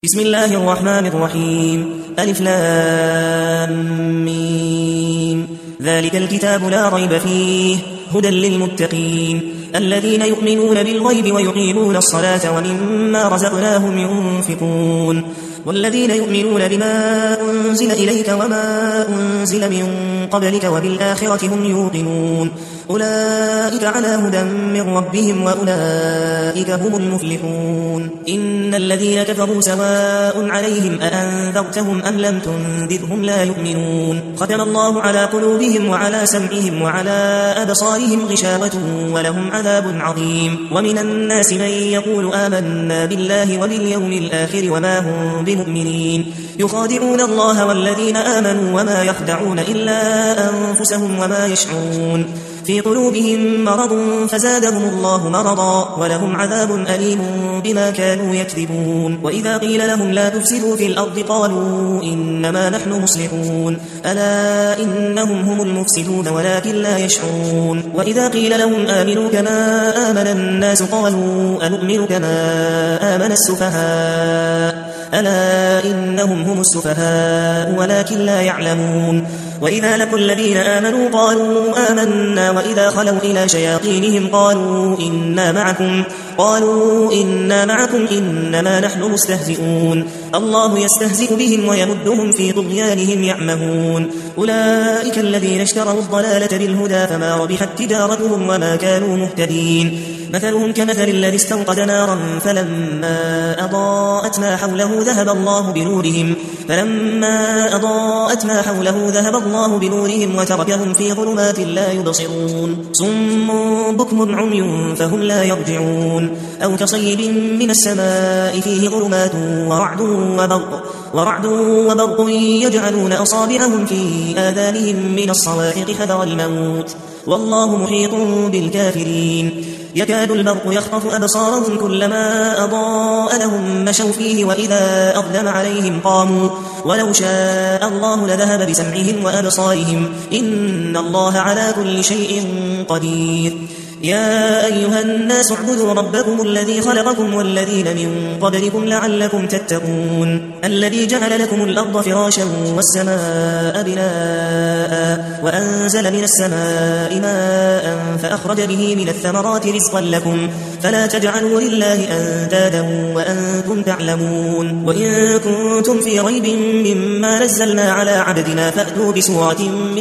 بسم الله الرحمن الرحيم. ألف لام ميم. ذلك الكتاب لا ريب فيه هدى للمتقين الذين يؤمنون بالغيب ويقيمون الصلاة ومما رزقناهم ينفقون والذين يؤمنون بما أنزل إليك وما أنزل من قبلك وبالآخرة هم يوقنون أولئك على هدى من ربهم وأولئك هم المفلحون. إن الذين كفروا سواء عليهم أأنذرتهم أم لم تنذرهم لا يؤمنون ختم الله على قلوبهم وعلى سمعهم وعلى أبصارهم غشاوة ولهم عذاب عظيم. ومن الناس من يقول آمنا بالله وباليوم الآخر وما هم بمؤمنين يخادعون الله والذين آمنوا وما يخدعون إلا أنفسهم وما يشعرون في قلوبهم مرض فزادهم الله مرضا ولهم عذاب أليم بما كانوا يكذبون. وإذا قيل لهم لا تفسدوا في الأرض قالوا إنما نحن مصلحون ألا إنهم هم المفسدون ولكن لا يشعرون. وإذا قيل لهم آمنوا كما آمن الناس قالوا أنؤمن كما آمن السفهاء ألا إنهم هم السفهاء ولكن لا يعلمون. وإذا لقوا الذين آمنوا قالوا آمنا وإذا خلوا إلى شياطينهم قالوا إنا معكم إنما نحن مستهزئون الله يستهزئ بهم ويمدهم في طغيانهم يعمهون. أولئك الذين اشتروا الضلالة بالهدى فما ربحت تجارتهم وما كانوا مهتدين مثلهم كمثل الذي استوقد نارا فلما أضاءت ما حوله ذهب الله بنورهم وتركهم في ظلمات لا يبصرون صم بكم عمي فهم لا يرجعون أو كصيب من السماء فيه ظلمات ورعد وبرق يجعلون أصابعهم في آذانهم من الصواعق حذر الموت والله محيط بالكافرين. يكاد البرق يخطف أبصارهم كلما أضاء لهم مشوا فيه وإذا أظلم عليهم قاموا ولو شاء الله لذهب بسمعهم وأبصارهم إن الله على كل شيء قدير. يا أيها الناس اعبدوا ربكم الذي خلقكم والذين من قبلكم لعلكم تتقون الذي جعل لكم الأرض فراشا والسماء بناء وأنزل من السماء ماء فأخرج به من الثمرات رزقا لكم فلا تجعلوا لله أندادا وأنتم تعلمون. وإن كنتم في ريب مما نزلنا على عبدنا فأتوا بسورة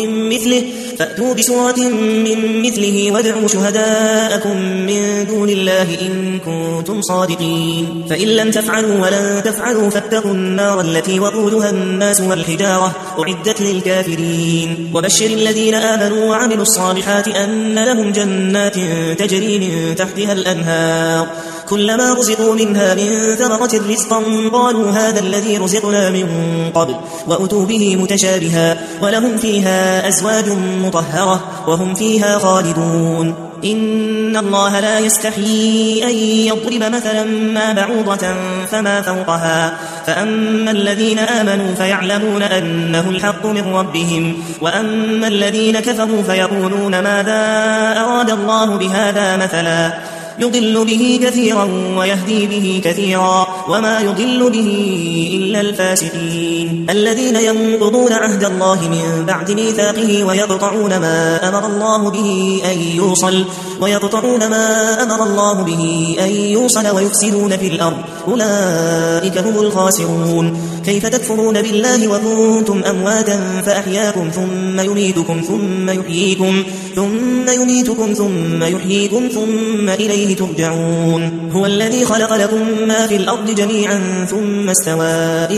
من مثله وادعوا شهداءكم من دون الله إن كنتم صادقين فإن لم تفعلوا ولن تفعلوا فاتقوا النار التي وقودها الناس والحجارة أعدت للكافرين. وبشر الذين آمنوا وعملوا الصالحات أن لهم جنات تجري من تحتها الأنهار كلما رزقوا منها من ثمرة رزقا قالوا هذا الذي رزقنا من قبل وأتوا به متشابها ولهم فيها أزواج مطهرة وهم فيها خالدون. إن الله لا يستحيي أن يضرب مثلا ما بعوضة فما فوقها فأما الذين آمنوا فيعلمون أنه الحق من ربهم وأما الذين كفروا فيقولون ماذا أراد الله بهذا مثلا يضل به كثيرا ويهدي به كثيرا وما يضل به إلا الفاسقين الذين ينقضون عهد الله من بعد ميثاقه ويقطعون ما أمر الله به أن يوصل ويفسدون في الأرض أولئك هم الخاسرون. كيف تكفرون بالله وكنتم أمواتا فأحياكم ثم يميتكم ثم يحييكم ثم إليه ترجعون. هو الذي خلق لكم ما في الأرض جميعا ثم استوى إلى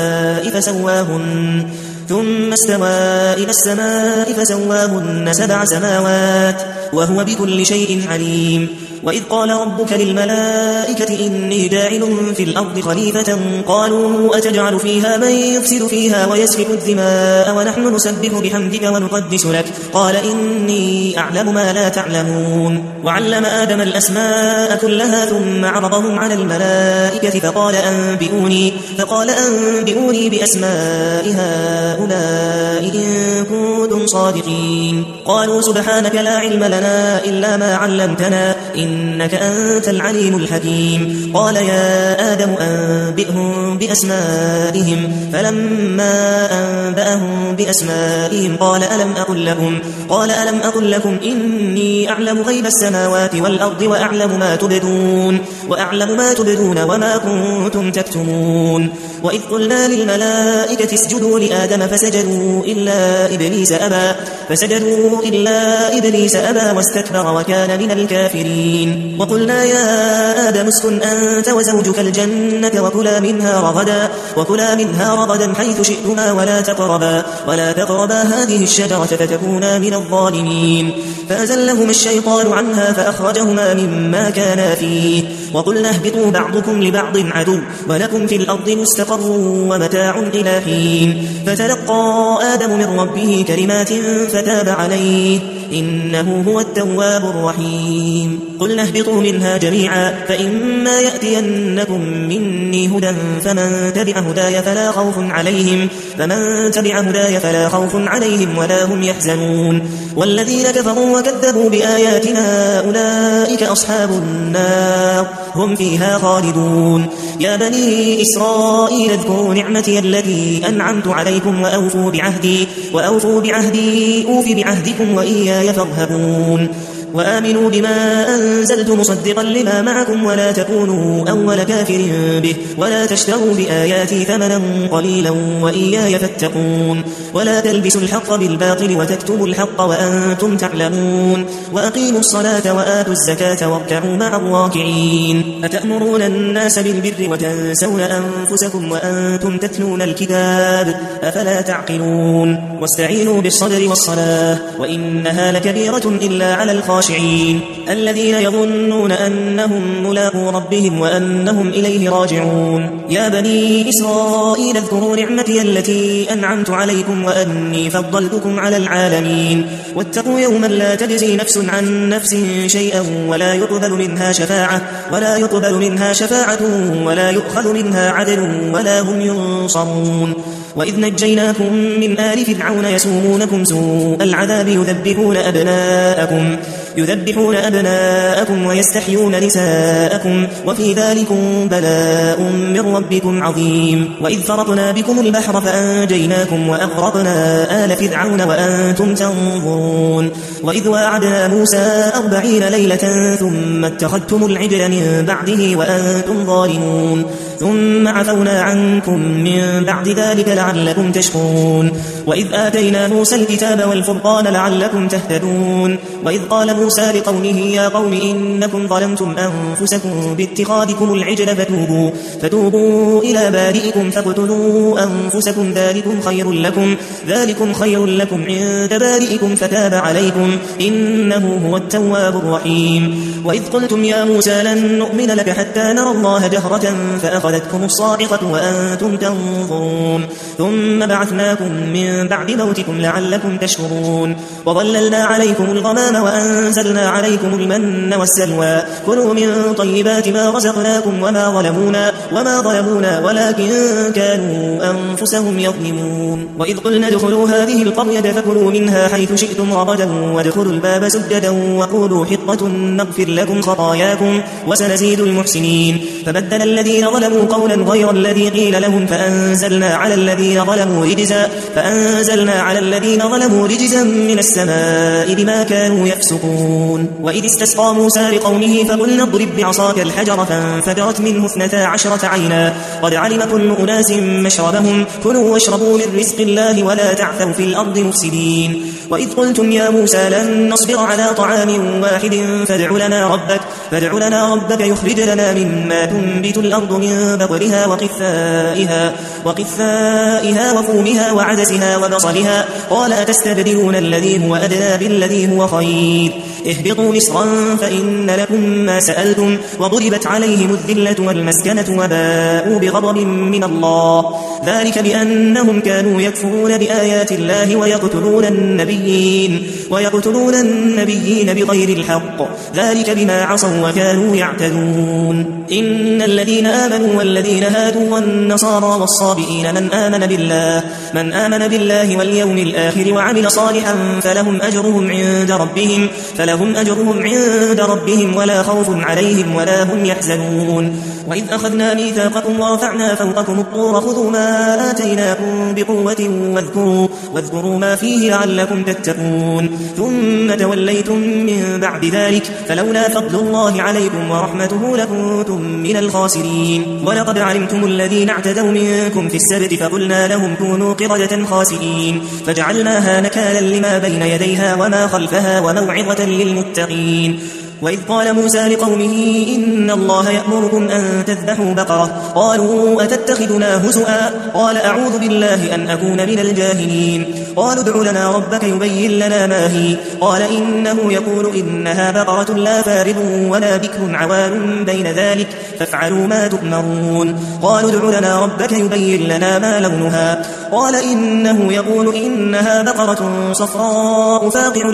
السماء فسواهن 7 سماوات وهو بكل شيء عليم. وإذ قال ربك للملائكة إني جاعل في الأرض خليفة قالوا أتجعل فيها من يفسد فيها ويسفك الدماء ونحن نسبح بحمدك ونقدس لك قال إني أعلم ما لا تعلمون. وعلم آدم الأسماء كلها ثم عرضهم على الملائكة فقال أنبئوني بأسماء هؤلاء إن كنتم صادقين قالوا سبحانك لا علم لنا إلا ما علمتنا إنك أنت العليم الحكيم. قال يا آدم أنبئهم بأسمائهم. فلما أنبأهم بأسمائهم قال ألم أقل لكم إني أعلم غيب السماوات والأرض وأعلم ما تبدون وما كنتم تكتمون. وإذ قلنا للملائكة اسجدوا لآدم فسجدوا إلا إبليس أبى واستكبر وكان من الكافرين. وقلنا يا آدم اسكن أنت وزوجك الجنة وكلا منها رغدا حيث شئتما ولا تقربا هذه الشجرة فتكونا من الظالمين. فأزلهما الشيطان عنها فأخرجهما مما كانا فيه. وقلنا اهبطوا بعضكم لبعض عدو ولكم في الأرض مستقر ومتاع إلى حين. فتلقى آدم من ربه كلمات فتاب عليه إنه هو التواب الرحيم. قلنا اهبطوا منها جميعا فإما يأتينكم مني هدى فمن تبع هداي فلا خوف عليهم ولا هم يحزنون. والذين كفروا وكذبوا بآياتنا أولئك أصحاب النار هم فيها خالدون. يا بني إسرائيل اذكروا نعمتي التي أنعمت عليكم وأوفوا بعهدي أوف بعهدكم وإياي فارهبون. وآمنوا بما أنزلت مصدقا لما معكم ولا تكونوا أول كافر به ولا تشتروا بآياتي ثمنا قليلا وإياي فاتقون. ولا تلبسوا الحق بالباطل وتكتموا الحق وأنتم تعلمون. وأقيموا الصلاة وآتوا الزكاة واركعوا مع الراكعين. أتأمرون الناس بالبر وتنسون أنفسكم وأنتم تتلون الكتاب أفلا تعقلون. واستعينوا بالصبر والصلاة وإنها لكبيرة إلا على الخاشعين الذين يظنون أنهم ملاقو ربهم وأنهم إليه راجعون. يا بني إسرائيل اذكروا نعمتي التي أنعمت عليكم وأني فضلتكم على العالمين. واتقوا يوما لا تجزي نفس عن نفس شيئا ولا يقبل منها شفاعة ولا يؤخذ منها عدل ولا هم ينصرون. وإذ نجيناكم من آل فرعون يسومونكم سوء العذاب يذبحون أبناءكم ويستحيون نساءكم وفي ذلكم بلاء من ربكم عظيم. وإذ فرقنا بكم البحر فأنجيناكم وأغرقنا آل فرعون وأنتم تنظرون. وإذ واعدنا موسى 40 ليلة ثم اتخذتم العجل من بعده وأنتم ظالمون. ثم عفونا عنكم من بعد ذلك لعلكم تشكرون. وإذ آتينا موسى الكتاب والفرقان لعلكم تهتدون. وإذ قال موسى لقومه يا قوم إنكم ظلمتم أنفسكم باتخاذكم العجل فتوبوا إلى بارئكم فاقتلوا أنفسكم ذلكم خير لكم عند بارئكم فتاب عليكم إنه هو التواب الرحيم. وإذ قلتم يا موسى لن نؤمن لك حتى نرى الله جهرة فأخذتكم الصاعقة وأنتم تنظرون. ثم بعثناكم من بعد موتكم لعلكم تشكرون. وظللنا عليكم الغمام وأنزلنا عليكم المن والسلوى كلوا من طيبات ما رزقناكم وما ظلمونا ولكن كانوا أنفسهم يظلمون. وإذ قلنا ادخلوا هذه القرية فكلوا منها حيث شئتم رغدا وادخلوا الباب سجدا وقولوا حطة نغفر لكم خطاياكم وسنزيد المحسنين. فبدل الذين ظلموا قولا غير الذي قيل لهم فأنزلنا على الذين ظلموا رجزا من السماء بما كانوا يفسقون. وإذ استسقى موسى لقومه فقلنا اضرب بعصاك الحجر فانفجرت منه 12 عينا قد علم كل أناس مشربهم كلوا واشربوا من رزق الله ولا تعثوا في الأرض مفسدين. وإذ قلتم يا موسى لن نصبر على طعام واحد فادع لنا ربك يخرج لنا مما تنبت الأرض من بقلها وقثائها وفومها وعدسها وبصلها قال أتستبدلون الذي هو أدنى بالذي هو خير اهبطوا مصرا فإن لكم ما سألتم وضربت عليهم الذلة والمسكنة وباءوا بغضب من الله ذلك بأنهم كانوا يكفرون بآيات الله ويقتلون النبيين بغير الحق، ذلك بما عصوا وكانوا يعتدون. إن الذين آمنوا والذين هادوا والنصارى والصابئين من آمن بالله واليوم الآخر وعمل صالحا فلهم أجرهم عند ربهم ولا خوف عليهم ولا هم يحزنون. وإذ أخذنا ميثاقكم ورفعنا فوقكم الطور خذوا ما آتيناكم بقوة واذكروا ما فيه لعلكم تتقون، ثم توليتم من بعد ذلك فلولا فضل الله عليكم ورحمته لكنتم من الخاسرين. ولقد علمتم الذين اعتدوا منكم في السبت فقلنا لهم كونوا قردة خاسئين فجعلناها نكالا لما بين يديها وما خلفها وموعظة للمتقين. وإذ قال موسى لقومه إن الله يأمركم أن تذبحوا بقرة قالوا أتتخذنا هزؤا قال أعوذ بالله أن أكون من الجاهلين. قالوا ادع لنا ربك يبين لنا ما هي قال إنه يقول إنها بقرة لا فارض ولا بكر عوان بين ذلك فافعلوا ما تؤمرون. قالوا ادع لنا ربك يبين لنا ما لونها قال إنه يقول إنها بقرة صفراء فاقع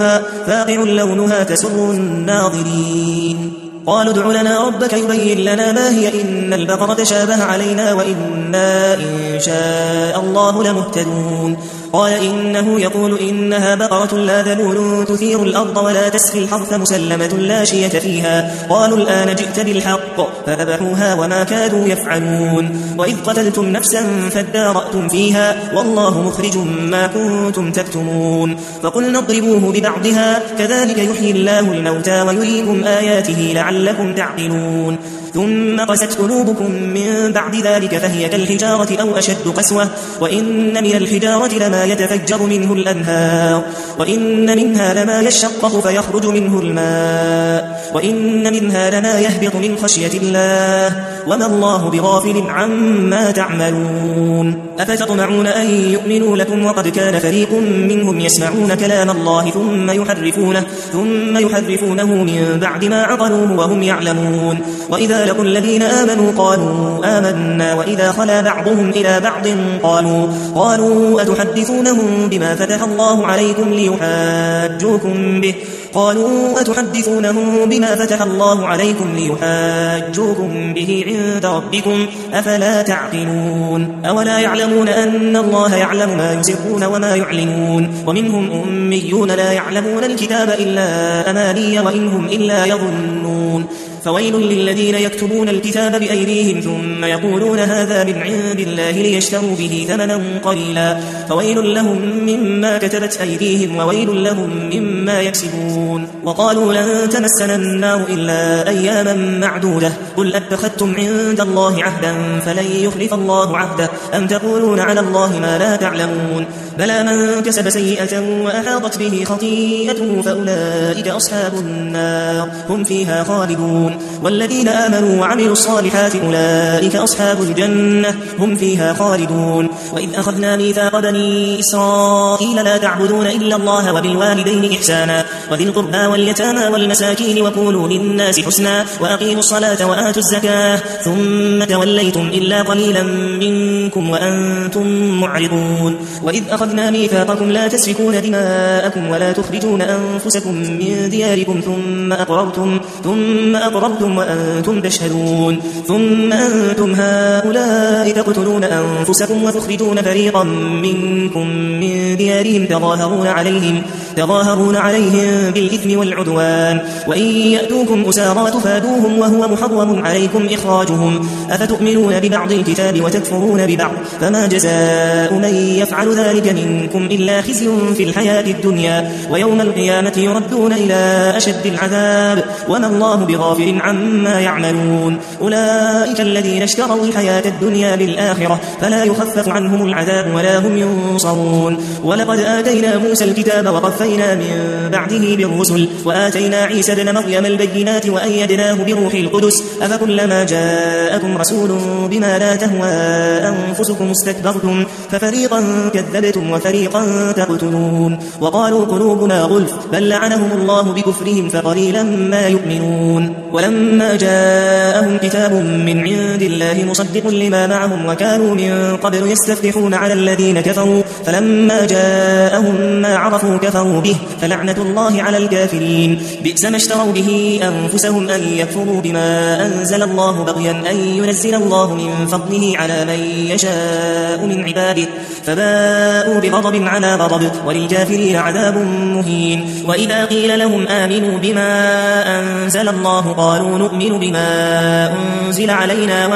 لونها تسر الناظرين. قالوا ادع لنا ربك يبين لنا ما هي إن البقرة شابه علينا وإنا إن شاء الله لمهتدون. قال إنه يقول إنها بقرة لا ذلول تثير الأرض ولا تسقي الحرث مسلمة لا شية فيها. قالوا الآن جئت بالحق فذبحوها وما كادوا يفعلون. وإذ قتلتم نفسا فادارأتم فيها والله مخرج ما كنتم تكتمون. فقلنا اضربوه ببعضها كذلك يحيي الله الموتى ويريكم آياته لعلكم تعقلون. ثم قست قلوبكم من بعد ذلك فهي كالحجارة أو أشد قسوة وإن من الحجارة لما يتفجر منه الأنهار وإن منها لما يشقق فيخرج منه الماء وإن منها لما يهبط من خشية الله وما الله بغافل عما تعملون. أفتطمعون أن يؤمنوا لكم وقد كان فريق منهم يسمعون كلام الله ثم يحرفونه من بعد ما عقلوه وهم يعلمون. وإذا لقوا الذين آمنوا قالوا آمنا وإذا خلا بعضهم إلى بعض قالوا أتحدثونهم بما فتح الله عليكم ليحاجوكم به عند ربكم أفلا تعقلون. أولا يعلمون أن الله يعلم ما يسرون وما يعلنون. ومنهم أميون لا يعلمون الكتاب إلا أماني وإنهم إلا يظنون. فويل للذين يكتبون الكتاب بأيديهم ثم يقولون هذا من عند الله ليشتروا به ثمنا قليلا فويل لهم مما كتبت أيديهم وويل لهم مما يكسبون. وقالوا لن تمسنا النار إلا أياما معدودة قل أتخذتم عند الله عهدا فلن يخلف الله عهده أم تقولون على الله ما لا تعلمون. بلى من كسب سيئة وأحاطت به خطيئته فأولئك أصحاب النار هم فيها خالدون. والذين آمنوا وعملوا الصالحات أولئك أصحاب الجنة هم فيها خالدون. وإذ أخذنا ميثاق بني إسرائيل لا تعبدون إلا الله وبالوالدين إحسانا وذي القربى واليتامى والمساكين وقولوا للناس حسنا وأقيموا الصلاة وآتوا الزكاة ثم توليتم إلا قليلا منكم وأنتم معرضون. وإذ أخذنا ميثاقكم لا تسفكون دماءكم ولا تخرجون أنفسكم من دياركم ثم أقررتم وأنتم تشهدون. ثم أنتم هؤلاء تقتلون أنفسكم وتخرجون فريقا منكم من ديارهم تظاهرون عليهم بالإثم والعدوان وإن يأتوكم أسارى تفادوهم وهو محرم عليكم إخراجهم أفتؤمنون ببعض الكتاب وتكفرون ببعض فما جزاء من يفعل ذلك منكم إلا خزي في الحياة الدنيا ويوم القيامة يردون إلى أشد العذاب وما الله بغافل عما يعملون. أولئك الذين اشتروا الحياة الدنيا بالآخرة فلا يخفف عنهم العذاب ولا هم ينصرون. ولقد آتينا موسى الكتاب وقفينا من بعده بالرسل وآتينا عيسى ابن مريم البينات وأيدناه بروح القدس أفكلما جاءكم رسول بما لا تهوى أنفسكم استكبرتم ففريقا كذبتم جادلتم وفريقا تقتلون وقالوا قلوبنا غلف بل لعنهم الله بكفرهم فقليلا ما يؤمنون ولما جاءهم كتاب من عند الله مصدق لما معهم وكانوا من قبل يستفتحون على الذين كفروا فلما جاءهم ما عرفوا كفروا به فلعنة الله على الكافرين بئس ما اشتروا به أنفسهم أن يكفروا بما أنزل الله بغيا أن ينزل الله من فضله على من يشاء من عباده فباءوا بغضب على غضب وللكافرين عذاب مهين وإذا قيل لهم آمنوا بما أنزل الله قالوا نؤمن بما أنزل علينا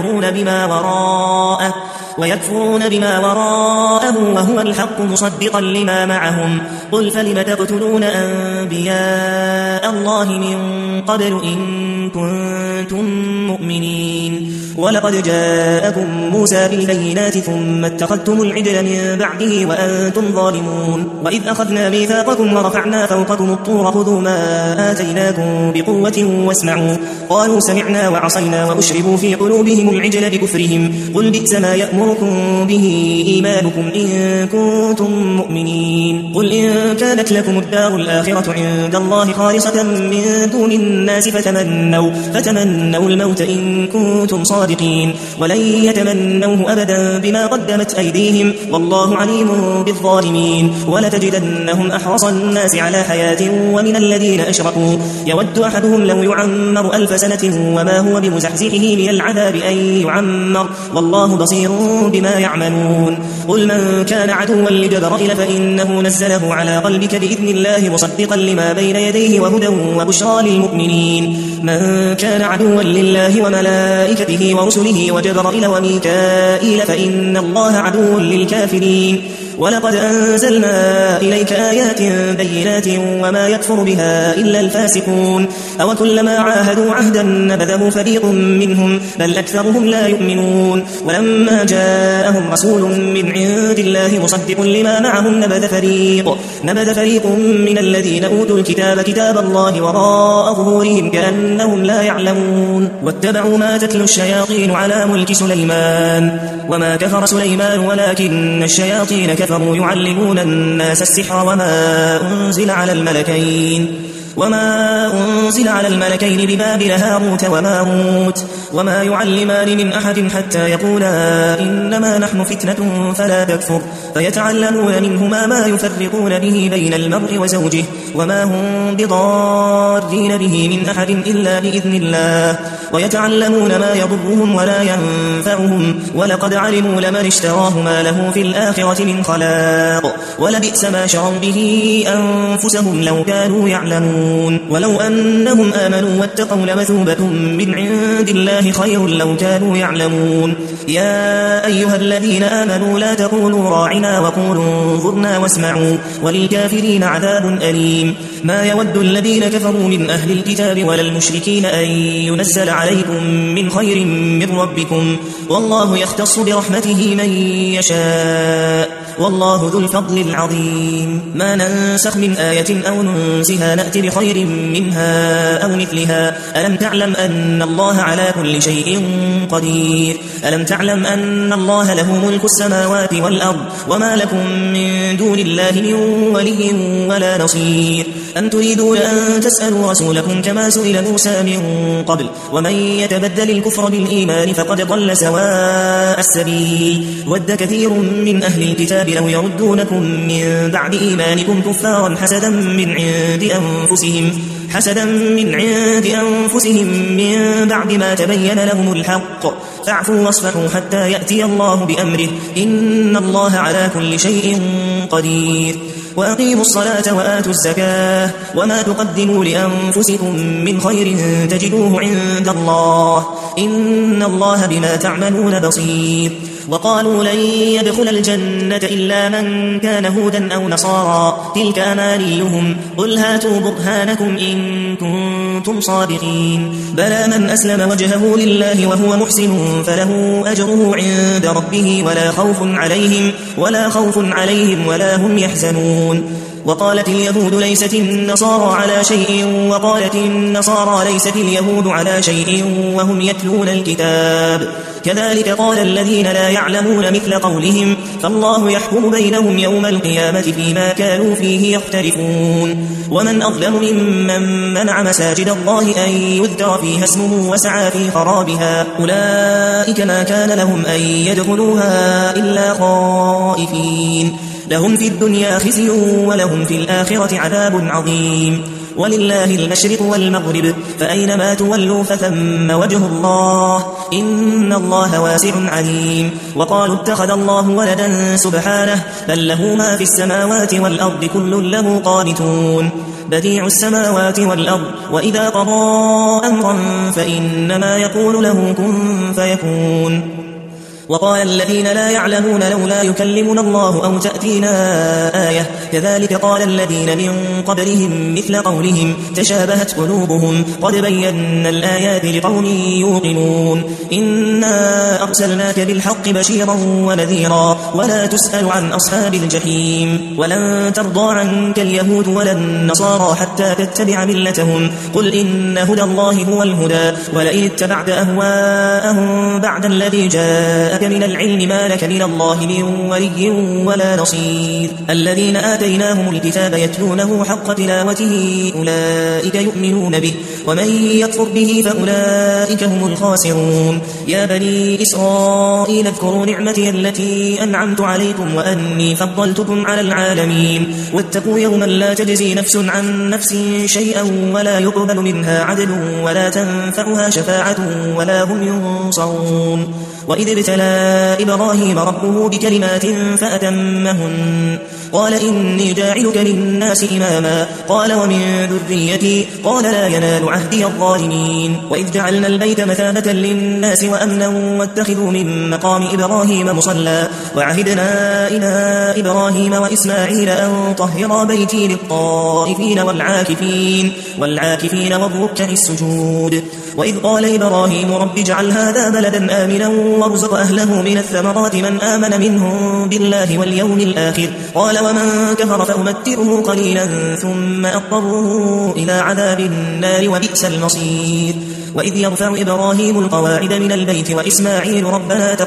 ويكفرون بما وراءه وهو الحق مصدقا لما معهم قل فلم تقتلون أنبياء الله من قبل إن كنتم مؤمنين ولقد جاءكم موسى بالبينات ثم اتخذتم العجل من بعده وأنتم ظالمون وإذ أخذنا ميثاقكم ورفعنا فوقكم الطور خذوا ما آتيناكم بقوة واسمعوا قالوا سمعنا وعصينا وأشربوا في قلوبهم العجل بكفرهم قل بئس ما يأمركم به إيمانكم إن كنتم مؤمنين قل إن كانت لكم الدار الآخرة عند الله خالصة من دون الناس فتمنوا الموت إن كنتم صادقين ولن يتمنوه أبدا بما قدمت أيديهم والله عليم بالظالمين ولتجدنهم أحرص الناس على حياة ومن الذين أشركوا يود أحدهم لو يعمر 1000 سنة وما هو بمزحزحه من العذاب أن يعمر والله بصير بما يعملون قل من كان عدوا لجبرائيل فإنه نزله على قلبك بإذن الله مصدقا لما بين يديه وهدى وبشرى للمؤمنين من كان عدوا لله وملائكته ورسله وجبرائيل وميكائيل فإن الله عدو للكافرين ولقد أنزلنا إليك آيات بينات وما يكفر بها إلا الفاسقون أو كلما عاهدوا عهدا نبذه فريق منهم بل أكثرهم لا يؤمنون ولما جاءهم رسول من عند الله مصدق لما معهم نبذ فريق من الذين أوتوا الكتاب كتاب الله وراء ظهورهم كأنهم لا يعلمون واتبعوا ما تتلو الشياطين على ملك سليمان وما كفر سليمان ولكن الشياطين كفروا يعلمون الناس السحر وما أنزل على الملكين ببابل هاروت وماروت وما يعلمان من أحد حتى يقولا إنما نحن فتنة فلا تكفر فيتعلمون منهما ما يفرقون به بين المرء وزوجه وما هم بضارين به من أحد إلا بإذن الله ويتعلمون ما يضرهم ولا ينفعهم ولقد علموا لمن اشتراه ما له في الآخرة من خلاق ولبئس ما شروا به أنفسهم لو كانوا يعلمون ولو أنهم آمنوا واتقوا لمثوبة من عند الله خير لو كانوا يعلمون يا أيها الذين آمنوا لا تقولوا راعنا وقولوا انظرنا واسمعوا وللكافرين عذاب أليم ما يود الذين كفروا من أهل الكتاب ولا المشركين أن ينزل عليكم من خير من ربكم والله يختص برحمته من يشاء والله ذو الفضل العظيم ما ننسخ من آية أو ننسها نأتي بخير منها أو مثلها ألم تعلم أن الله على كل شيء قدير ألم تعلم أن الله له ملك السماوات والأرض وما لكم من دون الله من ولي ولا نصير أم تريدون أن تسألوا رسولكم كما سئل موسى من قبل ومن يتبدل الكفر بالإيمان فقد ضل سواء السبيل ود كثير من أهل الكتاب لو يردونكم من بعد إيمانكم كفارا حسدا من عند أنفسهم من بعد ما تبين لهم الحق فاعفوا واصفحوا حتى يأتي الله بأمره إن الله على كل شيء قدير وأقيموا الصلاة وآتوا الزكاة وما تقدموا لأنفسكم من خير تجدوه عند الله إن الله بما تعملون بصير وقالوا لن يدخل الجنة إلا من كان هودا أو نصارى تلك أمانيهم قل هاتوا برهانكم إن كنتم صادقين بلى من أسلم وجهه لله وهو محسن فله أجره عند ربه ولا خوف عليهم ولا هم يحزنون وقالت اليهود ليست النصارى على شيء وقالت النصارى ليست اليهود على شيء وهم يتلون الكتاب كذلك قال الذين لا يعلمون مثل قولهم فالله يحكم بينهم يوم القيامة فيما كانوا فيه يختلفون ومن أظلم ممن منع مساجد الله أن يذكر فيها اسمه وسعى في خرابها أولئك ما كان لهم أن يدخلوها إلا خائفين لهم في الدنيا خزي ولهم في الآخرة عذاب عظيم ولله المشرق والمغرب فأينما تولوا فثم وجه الله إن الله واسع عليم وقالوا اتخذ الله ولدا سبحانه بل له ما في السماوات والأرض كل له قانتون بديع السماوات والأرض وإذا قضى أمرا فإنما يقول له كن فيكون وقال الذين لا يعلمون لولا يكلمنا الله أو تأتينا آية كذلك قال الذين من قبلهم مثل قولهم تشابهت قلوبهم قد بينا الآيات لقوم يوقنون إنا أرسلناك بالحق بشيرا ونذيرا ولا تسأل عن أصحاب الجحيم ولن ترضى عنك اليهود ولا النصارى حتى تتبع ملتهم قل إن هدى الله هو الهدى ولئن اتبعت أهواءهم بعد الذي جاء من العلم ما لك من الله من ولي ولا نصير الذين آتيناهم الكتاب يتلونه حق تلاوته أولئك يؤمنون به ومن يكفر به فأولئك هم الخاسرون يا بني إسرائيل اذكروا نعمتي التي أنعمت عليكم وأني فضلتكم على العالمين واتقوا يوما لا تجزي نفس عن نفس شيئا ولا يقبل منها عدل ولا تنفعها شفاعة ولا هم ينصرون وإذ ابتلى إبراهيم ربه بكلمات فأتمهن قال إني جاعلك للناس إماما قال ومن ذريتي قال لا ينال عهدي الظالمين وإذ جعلنا البيت مثابة للناس وأمنا واتخذوا من مقام إبراهيم مصلى وعهدنا إلى إبراهيم وإسماعيل أن طهرا بيتي للطائفين والعاكفين والركع السجود وإذ قال إبراهيم رب اجعل هذا بلدا آمنا وارزق أهله من الثمرات من آمن منهم بالله واليوم الآخر قال ومن كفر فأمتره قليلا ثم أضطره إلى عذاب النار وبئس المصير وإذ يرفع إبراهيم القواعد من البيت وإسماعيل ربنا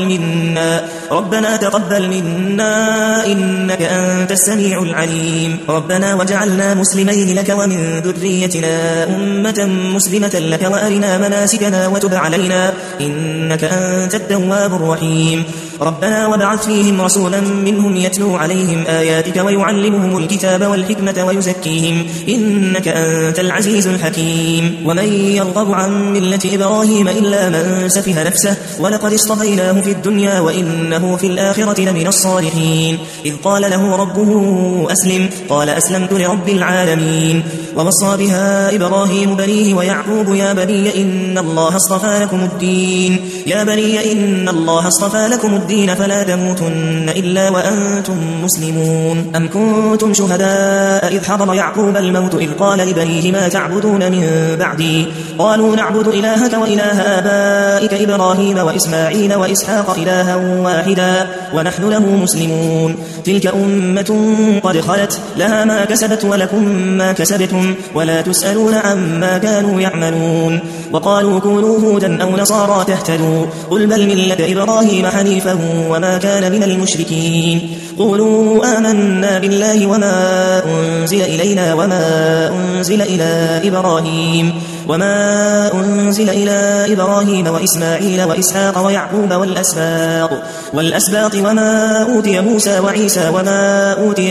تقبل منا إنك أنت السميع العليم ربنا وجعلنا مسلمين لك ومن ذريتنا أمة مسلمة لك وأرنا مناسكنا وتب علينا إنك أنت التواب الرحيم ربنا وابعث فيهم رسولا منهم يتلو عليهم آياتك ويعلمهم الكتاب والحكمة ويزكيهم إنك أنت العزيز الحكيم ومن يرغب عن ملة إبراهيم إلا من سفه نفسه ولقد اصطفيناه في الدنيا وإنه في الآخرة لمن الصالحين إذ قال له ربه أسلم قال أسلمت لرب العالمين ووصى بها إبراهيم بنيه ويعقوب يا بني إن الله اصطفى لكم الدين فلا تموتن إلا وأنتم مسلمون أم كنتم شهداء إذ حضر يعقوب الموت إذ قال لبنيه ما تعبدون من بعدي قالوا نعبد إلهك وإله آبائك إبراهيم وإسماعيل وإسحاق إلها واحدا ونحن له مسلمون تلك أمة قد خلت لها ما كسبت ولكم ما كسبتم ولا تسألون عما كانوا يعملون وقالوا كونوا هودا أو نصارى تهتدوا قل بل ملة إبراهيم حنيفا وما كان من المشركين قولوا آمنا بالله وما أنزل إلينا وما أنزل إلى إبراهيم وإسماعيل وإسحاق ويعقوب والأسباط وما أوتي موسى وعيسى وما أوتي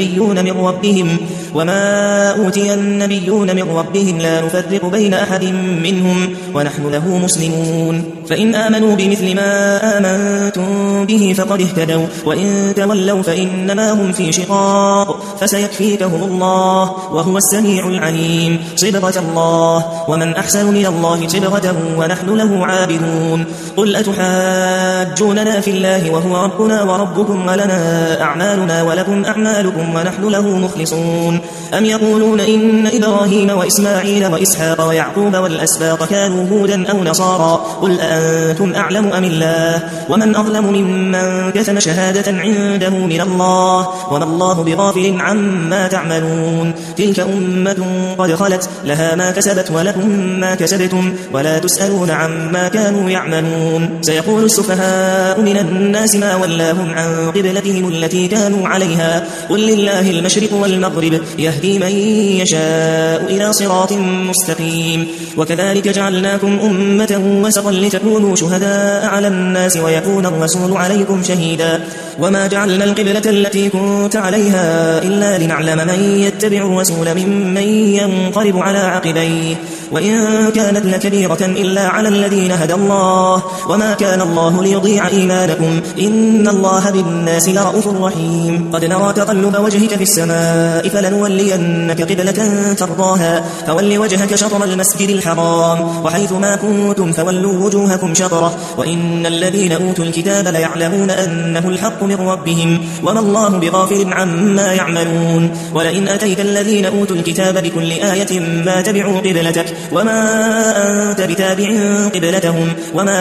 النبيون من ربهم لا نفرق بين أحد منهم ونحن له مسلمون فإن آمنوا بمثل ما آمنتم به فقد اهتدوا وإن تولوا فإنما هم في شقاق فسيكفيكهم الله وهو السميع العليم صبغة الله ومن أحسن من الله صبغة ونحن له عابدون قل أتحاجوننا في الله وهو ربنا وربكم ولنا أعمالنا ولكم أعمالكم ونحن له مخلصون أم يقولون إن إبراهيم وإسماعيل وإسحاق ويعقوب والأسباط كانوا هودا أو نصارى قل أأنتم أعلم أم الله ومن أظلم ممن كتم شهادة عنده من الله وما الله بغافل عما تعملون تلك أمة قد خلت لها ما كسبت ولكم ما كسبتم ولا تسألون عما كانوا يعملون سيقول السفهاء من الناس ما ولاهم عن قبلتهم التي كانوا عليها قل لله المشرق والمغرب يهدي من يشاء إلى صراط مستقيم وكذلك جعلناكم أمة وسطا لتكونوا شهداء على الناس ويكون الرسول عليكم شهيدا وما جعلنا القبلة التي كنت عليها إلا لنعلم من يتبع الرسول ممن ينقلب على عقبيه وإن كانت لكبيرة إلا على الذين هدى الله وما كان الله ليضيع إيمانكم إن الله بالناس لرؤوف رحيم قد نرى تقلب وجهك في السماء فلنولينك قبلة ترضاها فول وجهك شطر المسجد الحرام وحيث ما كنتم فولوا وجوهكم شطره وإن الذين أوتوا الكتاب ليعلمون أنه الحق من ربهم وما الله بغافل عما يعملون ولئن أتيت الذين أوتوا الكتاب بكل آية ما تبعوا قبلتك وما أنت بتابع قبلتهم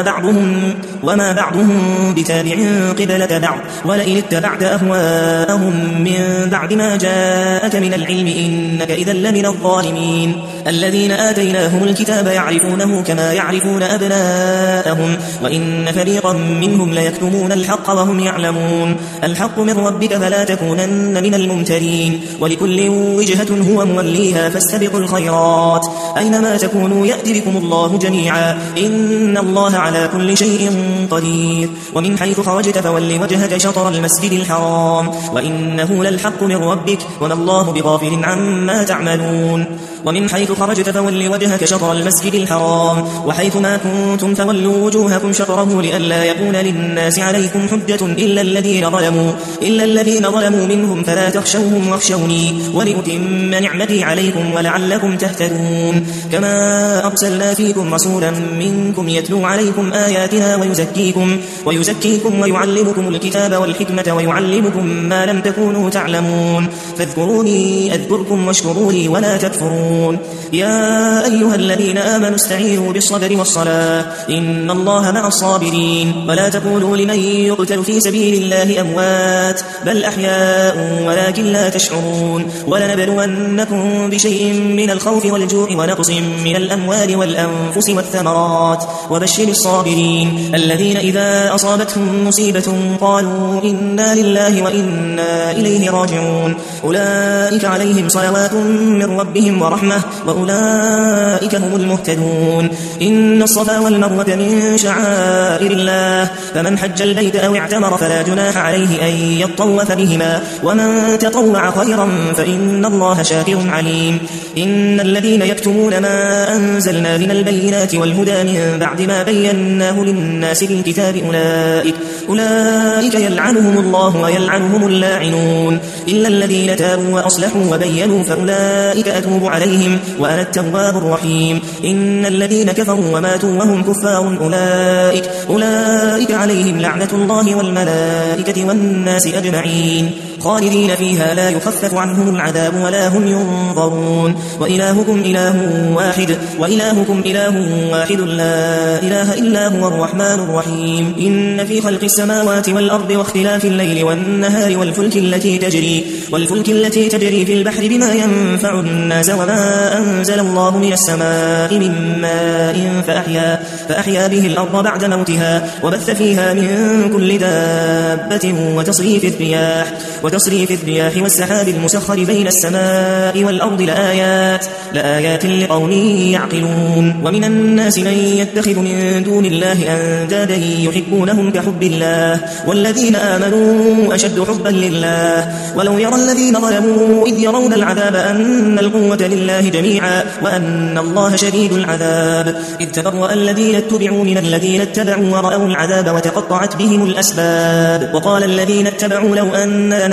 وما بعضهم بتابع قبلة بعض ولئن اتبعت أهواءهم من بعد ما جاءك من العلم إنك إذا لمن الظالمين الذين آتيناهم الكتاب يعرفونه كما يعرفون أبناءهم وإن فريقا منهم ليكتمون الحق وهم يعلمون الحق من ربك فلا تكونن من الممترين ولكل وجهة هو موليها فاستبقوا الخيرات أينما تكونوا يأتي بكم الله جميعا إن الله على كل شيء قدير ومن حيث خرجت فول وجهك شطر المسجد الحرام وإنه للحق من ربك وما الله بغافل عما تعملون ومن حيث خرجت فول وجهك شطر المسجد الحرام وحيث ما كنتم فولوا وجوهكم شطره لئلا يكون للناس عليكم حجة إلا الذين ظلموا منهم فلا تخشوهم واخشوني ولأتم نعمتي عليكم ولعلكم تهتدون كما أرسلنا فيكم رسولا منكم يتلو عليكم آياتنا ويزكيكم ويعلمكم الكتاب والحكمة ويعلمكم ما لم تكونوا تعلمون فاذكروني أذكركم واشكروا لي ولا تكفرون يا أيها الذين آمنوا استعينوا بالصبر والصلاة إن الله مع الصابرين ولا تقولوا لمن يقتل في سبيل الله أموات بل أحياء ولكن لا تشعرون ولنبلونكم بشيء من الخوف والجوع ونقص من الأموال والأنفس والثمرات وبشر الصابرين الذين إذا أصابتهم مصيبة قالوا إنا لله وإنا إليه راجعون أولئك عليهم صلوات من ربهم ورحمة وأولئك هم المهتدون إن الصفا والمروة من شعائر الله فمن حج البيت أو اعتمر فلا جناح عليه أن يطوف بهما ومن تطوع خيرا فإن الله شاكر عليم إن الذين يكتمون ما أنزلنا من البينات والهدى من بعد ما بيناه للناس في الكتاب أولئك يلعنهم الله ويلعنهم اللاعنون إلا الذين تابوا وأصلحوا وبينوا فأولئك أتوب عليهم وأنا التواب الرحيم إن الذين كفروا وماتوا وهم كفار أولئك عليهم لعنة الله والملائكة والناس أجمعين خالدين فيها لا يخفف عنهم العذاب ولا هم ينظرون وإلهكم إله واحد لا إله إلا هو الرحمن الرحيم إن في خلق السماوات والأرض واختلاف الليل والنهار والفلك التي تجري في البحر بما ينفع الناس وما أنزل الله من السماء من ماء فأحيا به الأرض بعد موتها وبث فيها من كل دابة وتصريف الرياح والسحاب المسخر بين السماء والأرض لآيات لقوم يعقلون ومن الناس من يتخذ من دون الله أندادا يحبونهم كحب الله والذين آمنوا أشد حبا لله ولو يرى الذين ظلموا إذ يرون العذاب أن القوة لله جميعا وأن الله شديد العذاب إذ تبرأ الذين اتبعوا من الذين اتبعوا ورأوا العذاب وتقطعت بهم الأسباب وقال الذين اتبعوا لو أن لنا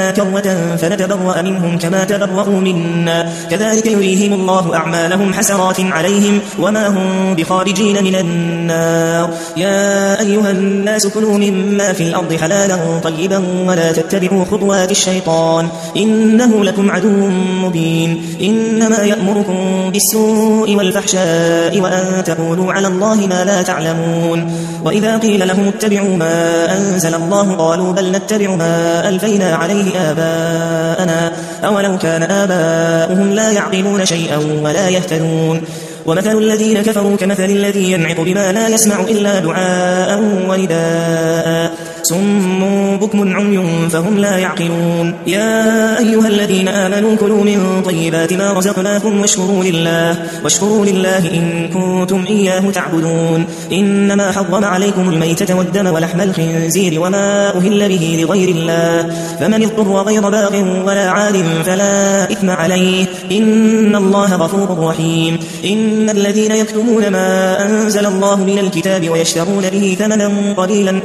لنا كرة فنتبرأ منهم كما تبرأوا منا كذلك يريهم الله أعمالهم حسرات عليهم وما هم بخارجين من النار يا أيها الناس كلوا مما في الأرض حلالا طيبا ولا تتبعوا خطوات الشيطان إنه لكم عدو مبين إنما يأمركم بالسوء والفحشاء وأن تقولوا على الله ما لا تعلمون وإذا قيل لهم اتبعوا ما أنزل الله قالوا بل نتبع ما ألفينا عليه آباءنا أولو كان آباؤهم لا يعقلون شيئا ولا يهتدون ومثل الذين كفروا كمثل الذي ينعق بما لا يسمع إلا دعاء ونداء صم بكم عمي فهم لا يعقلون يا أيها الذين آمنوا كلوا من طيبات ما رزقناكم واشكروا لله إن كنتم إياه تعبدون إنما حرم عليكم الميتة والدم ولحم الخنزير وما أهل به لغير الله فمن اضطر غير باغ ولا عاد فلا إثم عليه إن الله غفور رحيم إن الذين يكتمون ما أنزل الله من الكتاب ويشترون به ثمنا قليلا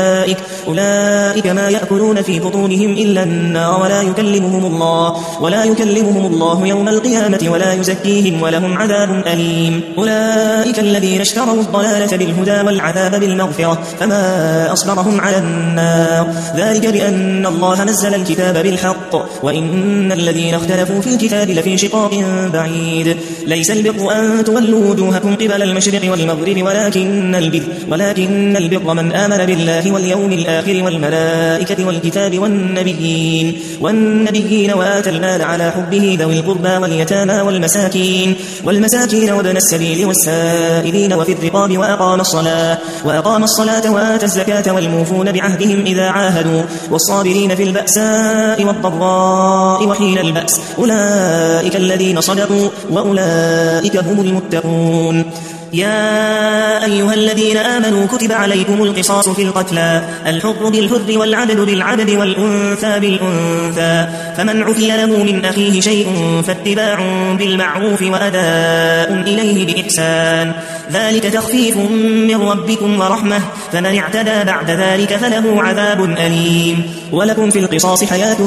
أولئك ما يأكلون في بطونهم إلا النار ولا يكلمهم الله يوم القيامة ولا يزكيهم ولهم عذاب أليم أولئك الذين اشتروا الضلالة بالهدى والعذاب بالمغفرة فما أصبرهم على النار ذلك بأن الله نزل الكتاب بالحق وإن الذين اختلفوا في الكتاب لفي شقاق بعيد ليس البر أن تولوا وجوهكم قبل المشرق والمغرب ولكن البر من آمن بالله واليوم الآخر والملائكة والكتاب والنبيين وآتى المال على حبه ذوي القربى واليتامى والمساكين وابن السبيل والسائلين وفي الرقاب وأقام الصلاة وآتى الزكاة والموفون بعهدهم إذا عاهدوا والصابرين في البأساء والضراء وحين البأس أولئك الذين صدقوا وأولئك هم المتقون يا أيها الذين آمنوا كتب عليكم القصاص في القتلى الحر بالحر والعبد بالعبد والأنثى بالأنثى فمن عفي له من أخيه شيء فاتباع بالمعروف وأداء إليه بإحسان ذلك تخفيف من ربكم ورحمة فمن اعتدى بعد ذلك فله عذاب أليم ولكم في القصاص حياة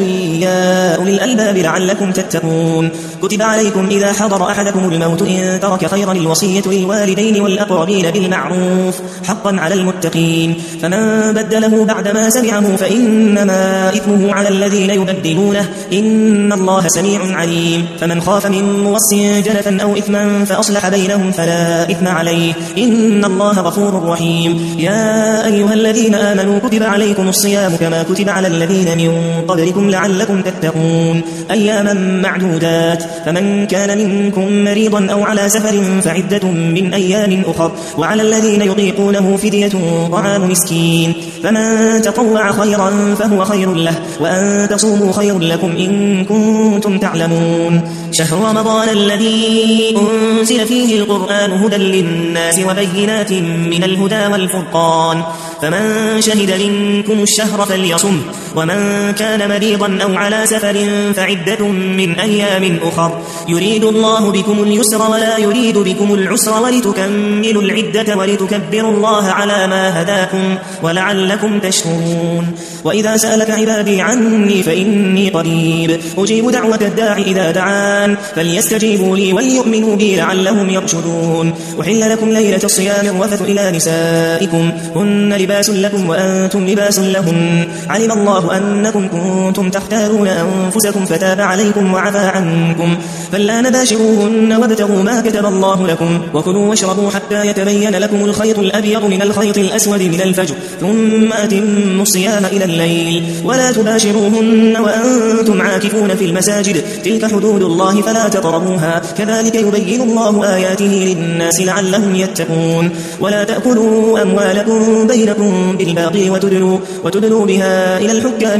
يا أولي الألباب لعلكم تتقون كتب عليكم إذا حضر أحدكم الموت إن ترك خيرا الوصية للوالدين والأقربين بالمعروف حقا على المتقين فمن بدله بعدما سمعه فإنما إثمه على الذين يبدلونه إن الله سميع عليم فمن خاف من موص جنفا أو إثما فأصلح بينهم فلا إثم عليه إن الله غفور رحيم يا أيها الذين آمنوا كتب عليكم الصيام كما كتب على الذين من قبلكم لعلكم تتقون أياما معدودات فمن كان منكم مريضا أو على سفر فعدة من أيام أخر وعلى الذين يطيقونه فدية طعام مسكين فمن تطوع خيرا فهو خير له وأن تصوموا خير لكم إن كنتم تعلمون شهر رمضان الذي أنزل فيه القرآن هدى للناس وبينات من الهدى والفرقان فمن شهد منكم الشهر فليصم ومن كان مريضا أو على سفر فعدة من أيام أخر يريد الله بكم اليسر ولا يريد بكم العسر ولتكملوا العدة ولتكبروا الله على ما هداكم ولعلكم تشكرون وإذا سألك عبادي عني فإني قريب أجيب دعوة الداع إذا دعان فليستجيبوا لي وليؤمنوا بي لعلهم يرشدون أحل لكم ليلة الصيام الرفث إلى نسائكم هن لباس لكم وأنتم لباس لهن علم الله أنكم كنتم تختارون أنفسكم فتاب عليكم وعفى عنكم فلا نباشروهن وابتغوا ما كتب الله لكم وكلوا واشربوا حتى يتبين لكم الخيط الأبيض من الخيط الأسود من الفجر ثم أتموا الصيام إلى الليل ولا تباشروهن وأنتم عاكفون في المساجد تلك حدود الله فلا تقربوها كذلك يبين الله آياته للناس لعلهم يتقون ولا تأكلوا أموالكم بينكم بالباطل وتدلوا بها إلى الحكام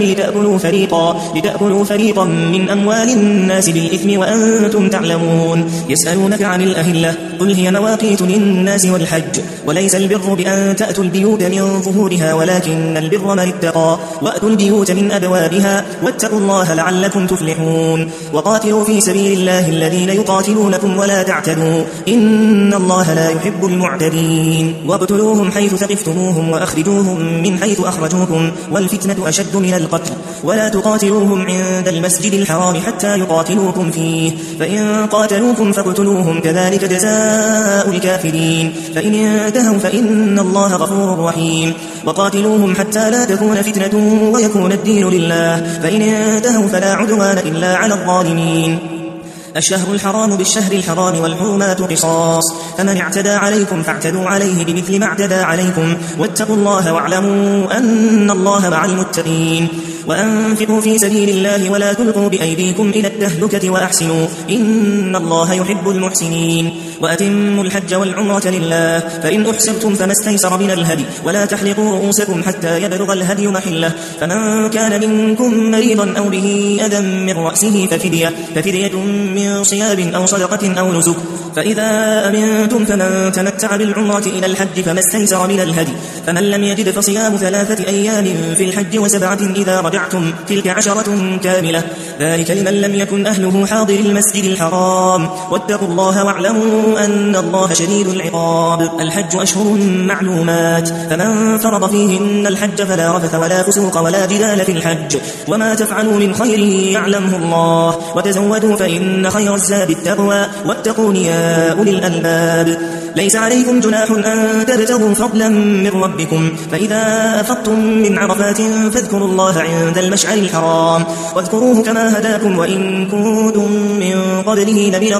لتأكلوا فريقا من أموال الناس بالإثم وأنتم تعلمون يسألونك عن الأهلة قل هي مواقيت للناس والحج وليس البر بأن تأتوا البيوت من ظهورها ولكن البر من اتقى وأتوا البيوت من أبوابها واتقوا الله لعلكم تفلحون وقاتلوا في سبيل الله الذين يقاتلونكم ولا تعتدوا إن الله لا يحب المعتدين واقتلوهم حيث ثقفتموهم وأخرجوهم من حيث أخرجوكم والفتنة أشد من القتل ولا تقاتلوهم عند المسجد الحرام حتى يقاتلوكم فيه فإن قاتلوكم فاقتلوهم كذلك جزاء الكافرين فإن انتهوا فإن الله غفور رحيم وقاتلوهم حتى لا تكون فتنة ويكون الدين لله فإن انتهوا فلا عدوان إلا على الظالمين الشهر الحرام بالشهر الحرام والحرمات قصاص فمن اعتدى عليكم فاعتدوا عليه بمثل ما اعتدى عليكم واتقوا الله واعلموا أن الله مع المتقين وأنفقوا في سبيل الله ولا تلقوا بأيديكم إلى التهلكة وأحسنوا إن الله يحب المحسنين وأتموا الحج والعمرة لله فإن أحسرتم فما استيسر من الهدي ولا تحلقوا رؤوسكم حتى يبلغ الهدي محله فمن كان منكم مريضا أو به أذى من رأسه ففدية من صيام أو صدقة أو نسك فإذا أمنتم فمن تمتع بالعمرة إلى الحج فما استيسر من الهدي فمن لم يجد فصيام 3 أيام في الحج و7 إذا رجعتم تلك 10 كاملة ذلك لمن لم يكن أهله حاضر المسجد الحرام واتقوا الله واعلموا أن الله شديد العقاب الحج أشهر معلومات فمن فرض فيهن الحج فلا رفث ولا فسوق ولا جدال في الحج وما تفعلوا من خير يعلمه الله وتزودوا فإن خير الزاد التقوى واتقون يا أولي الألباب ليس عليكم جناح أن تبتغوا فضلا من ربكم فإذا أفضتم من عرفات فاذكروا الله عند المشعر الحرام واذكروه كما هداكم وإن كنتم من قبله لمن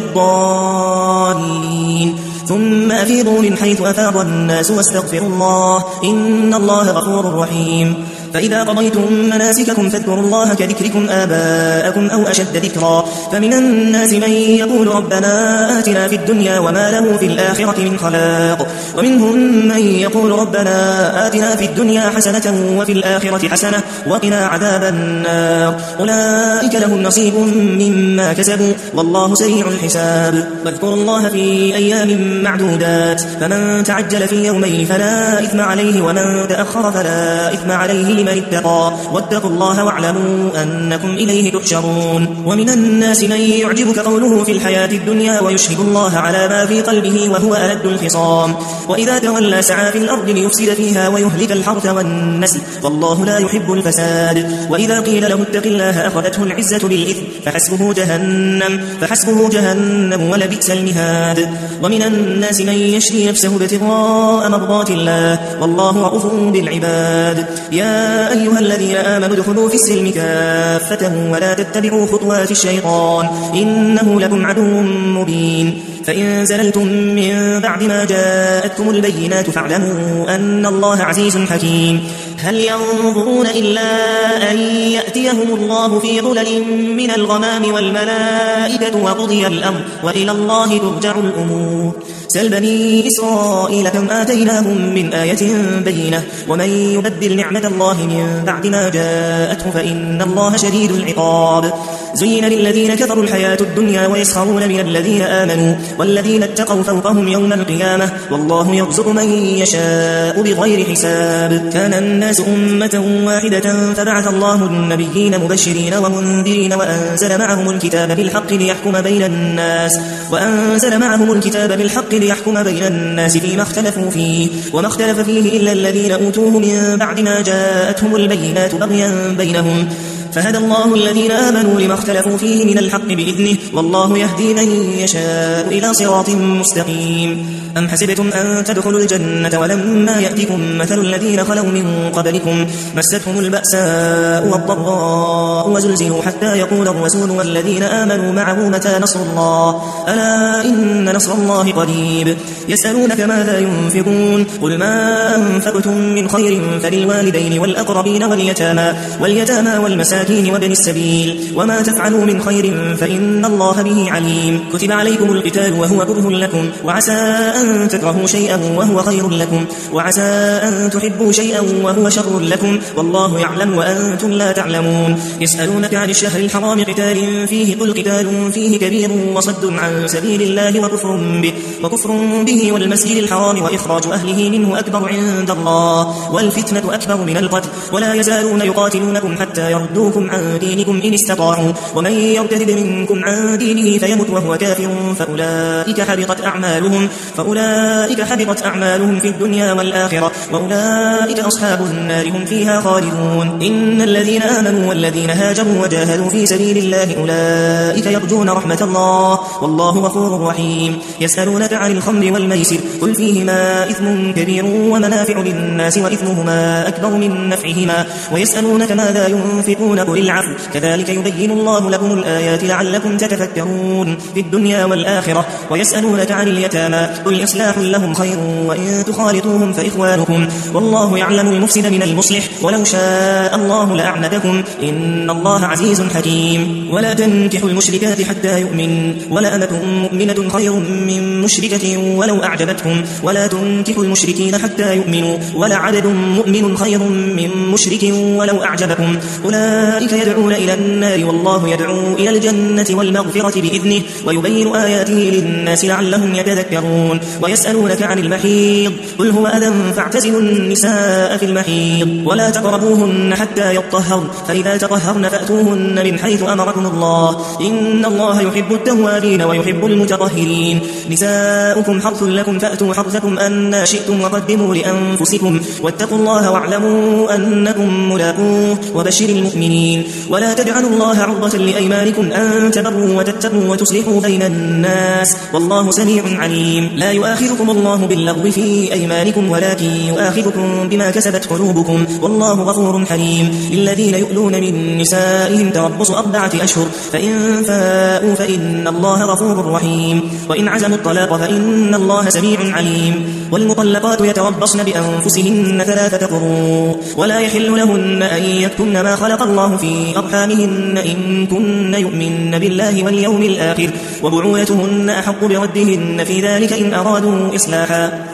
الضالين ثم أفيضوا من حيث أفاض الناس واستغفروا الله إن الله غفور رحيم فإذا قضيتم مناسككم فاذكروا الله كذكركم آباءكم أو أشد ذكرا فمن الناس من يقول ربنا آتنا في الدنيا وما له في الآخرة من خلاق ومنهم من يقول ربنا آتنا في الدنيا حسنة وفي الآخرة حسنة وقنا عذاب النار أولئك لهم نصيب مما كسبوا والله سريع الحساب واذكروا الله في أيام معدودات فمن تعجل في يومين فلا إثم عليه ومن تأخر فلا إثم عليه لمن اتقى واتقوا الله واعلموا أنكم إليه تحشرون ومن الناس من يعجبك قوله في الحياة الدنيا ويشهد الله على ما في قلبه وهو ألد الخصام وإذا تولى سعى في الأرض ليفسد فيها ويهلك الحرث والنسل والله لا يحب الفساد وإذا قيل له اتق الله أخذته العزة بالإثم فحسبه جهنم ولبئس المهاد ومن الناس من يشري نفسه ابتغاء مرضات الله والله رؤوف بالعباد يا أيها الذين آمنوا ادخلوا في السلم كافة ولا تتبعوا خطوات الشيطان إنه لكم عدو مبين فإن زللتم من بعد ما جاءتكم البينات فاعلموا أن الله عزيز حكيم هل ينظرون إلا أن يأتيهم الله في ظلل من الغمام والملائكة وقضي الأمر وإلى الله ترجع الأمور سل بني إسرائيل كم آتيناهم من آية بينة ومن يبدل نعمة الله من بعد ما جاءته فإن الله شديد العقاب زين للذين كفروا الحياة الدنيا ويسخرون من الذين آمنوا والذين اتقوا فوقهم يوم القيامة والله يرزق من يشاء بغير حساب كان الناس أمة واحدة فبعث الله النبيين مبشرين ومنذرين وأنزل معهم الكتاب بالحق ليحكم بين الناس فيما اختلفوا فيه وما اختلف فيه إلا الذين أوتوه من بعد ما جاءتهم البينات بغيا بينهم فهدى الله الذين آمنوا لما اختلفوا فيه من الحق بإذنه والله يهدي من يشاء إلى صراط مستقيم أم حسبتم أن تدخلوا الجنة ولما يأتكم مثل الذين خلوا من قبلكم مستهم البأساء والضراء وزلزلوا حتى يقول الرسول والذين آمنوا معه متى نصر الله ألا إن نصر الله قريب يسألونك ماذا ينفقون قل ما أنفقتم من خير فللوالدين والأقربين واليتامى والمساكين وابن السبيل وما تفعلوا من خير فإن الله به عليم كتب عليكم القتال وهو كره لكم وعسى أن تكرهوا شيئا وهو خير لكم وعسى أن تحبوا شيئا وهو شر لكم والله يعلم وأنتم لا تعلمون يسألونك عن الشهر الحرام قتال فيه قل قتال فيه كبير وصد عن سبيل الله وكفر به والمسجد الحرام وإخراج أهله منه أكبر عند الله والفتنة أكبر من القتل ولا يزالون يقاتلونكم حتى يردوكم ليردوكم عن دينكم إن استطاعوا ومن يرتد منكم عن دينه فيمت وهو كافر فأولئك حبطت أعمالهم في الدنيا والآخرة وأولئك أصحاب النار هم فيها خالدون. إن الذين آمنوا والذين هاجروا وجاهدوا في سبيل الله أولئك يرجون رحمة الله والله غفور رحيم. يسألونك عن الخمر والميسر قل فيهما إثم كبير ومنافع للناس وإثمهما أكبر من نفعهما ويسألونك ماذا ينفقون قل العفو كذلك يبين الله لكم الآيات لعلكم تتفكرون في الدنيا والآخرة. ويسألونك عن اليتامى قل إصلاح لهم خير وإن تخالطوهم فإخوانكم والله يعلم المفسد من المصلح ولو شاء الله لأعنتكم إن الله عزيز حكيم. ولا تنكحوا المشركات حتى يؤمن ولأمة مؤمنة خير من مشركة ولو أعجبتكم ولا تنكحوا المشركين حتى يؤمنوا ولعبد مؤمن خير من مشرك ولو أعجبكم أولئك يدعون إلى النار والله يدعو إلى الجنة والمغفرة بإذنه ويبين آياته للناس لعلهم يتذكرون. ويسألونك عن المحيض قل هو أذى فاعتزلوا النساء في المحيض ولا تقربوهن حتى يطهرن فإذا تطهرن فأتوهن من حيث أمركم الله إن الله يحب التوابين ويحب المتطهرين. نساؤكم حرث لكم فأتوا حرثكم أن شئتم وقدموا لأنفسكم واتقوا الله واعلموا أنكم ملاقوه وبشر المؤمنين. ولا تجعلوا الله عرضة لأيمانكم أن تبروا وتتقوا وتصلحوا بين الناس والله سميع عليم. لا يؤاخذكم الله باللغو في أيمانكم ولكن يؤاخذكم بما كسبت قلوبكم والله غفور حليم. للذين يؤلون من نسائهم تربص 4 أشهر فإن فاءوا فإن الله غفور رحيم. وإن عزموا الطلاق فإن الله سميع عليم. والمطلقات يتربصن بأنفسهن 3 قروء ولا يحل لهن أن يكتمن ما خلق الله في أرحامهن إن كن يؤمن بالله واليوم الآخر وبعولتهن أحق بردهن في ذلك إن أرادوا إصلاحا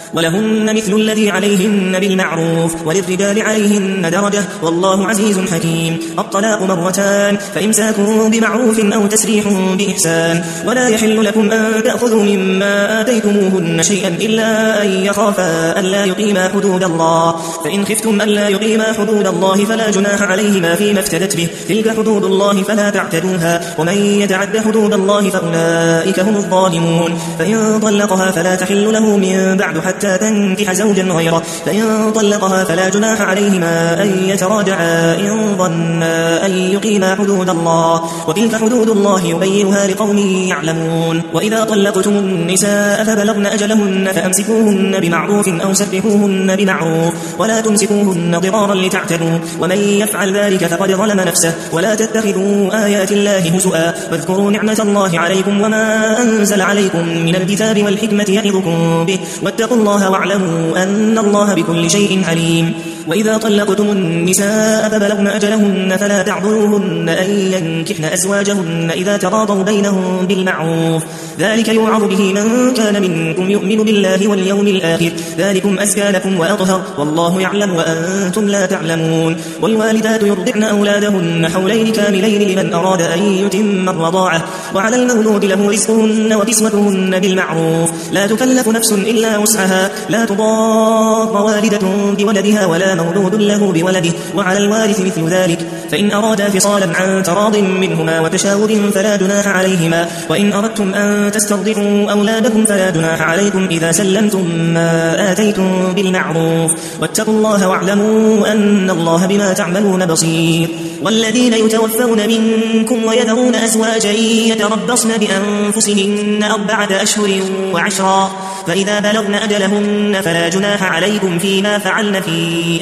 ولهن مثل الذي عليهن بالمعروف وللرجال عليهن درجة والله عزيز حكيم. الطلاق 2 مرتان فإمساك بمعروف أو تسريح بإحسان. ولا يحل لكم أن تأخذوا مما آتيتموهن شيئا إلا أن يخافا ألا يقيما حدود الله فإن خفتم ألا يقيما حدود الله فلا جناح عليهما فيما افتدت به تلك حدود الله فلا تعتدوها ومن يتعد حدود الله فأولئك هم الظالمون. فإن طلقها فلا تحل له من بعد حتى تنكح زوجا غيره فإن طلقها فلا جناح عليهما أن يتراجعا إن ظنا أن يقيما حدود الله وتلك حدود الله يبينها لقوم يعلمون. وإذا طلقتم النساء فبلغن أجلهن فأمسكوهن بمعروف أو سرحوهن بمعروف ولا تمسكوهن ضرارا لتعتدوا ومن يفعل ذلك فقد ظلم نفسه. ولا تتخذوا آيات الله هزؤا واذكروا نعمة الله عليكم وما أنزل عليكم من الكتاب والحكمة يعظكم به واتقوا الله واعلموا أن الله بكل شيء عليم. وإذا طلقتم النساء فبلغن أجلهن فلا تعضلوهن أن ينكحن أزواجهن إذا تراضوا بينهم بالمعروف ذلك يوعظ به من كان منكم يؤمن بالله واليوم الآخر ذلكم أزكى لكم وأطهر والله يعلم وأنتم لا تعلمون. والوالدات يرضعن أولادهن حولين كاملين لمن أراد أن يتم الرضاعة وعلى المولود له رزقهن وكسوتهن بالمعروف لا تكلف نفس إلا وسعها لا تضار والدة بولدها ولا مولود له بولده وعلى الوارث مثل ذلك فإن أرادا فصالا عن تراض منهما وتشاور فلا جناح عليهما. وإن أردتم أن تسترضعوا أولادكم فلا جناح عليكم إذا سلمتم ما آتيتم بالمعروف واتقوا الله واعلموا أن الله بما تعملون بصير. والذين يتوفون منكم ويذرون أزواجا يتربصن بأنفسهن 4 أشهر و10 فإذا بلغن أجلهن فلا جناح عليكم فيما فعلن في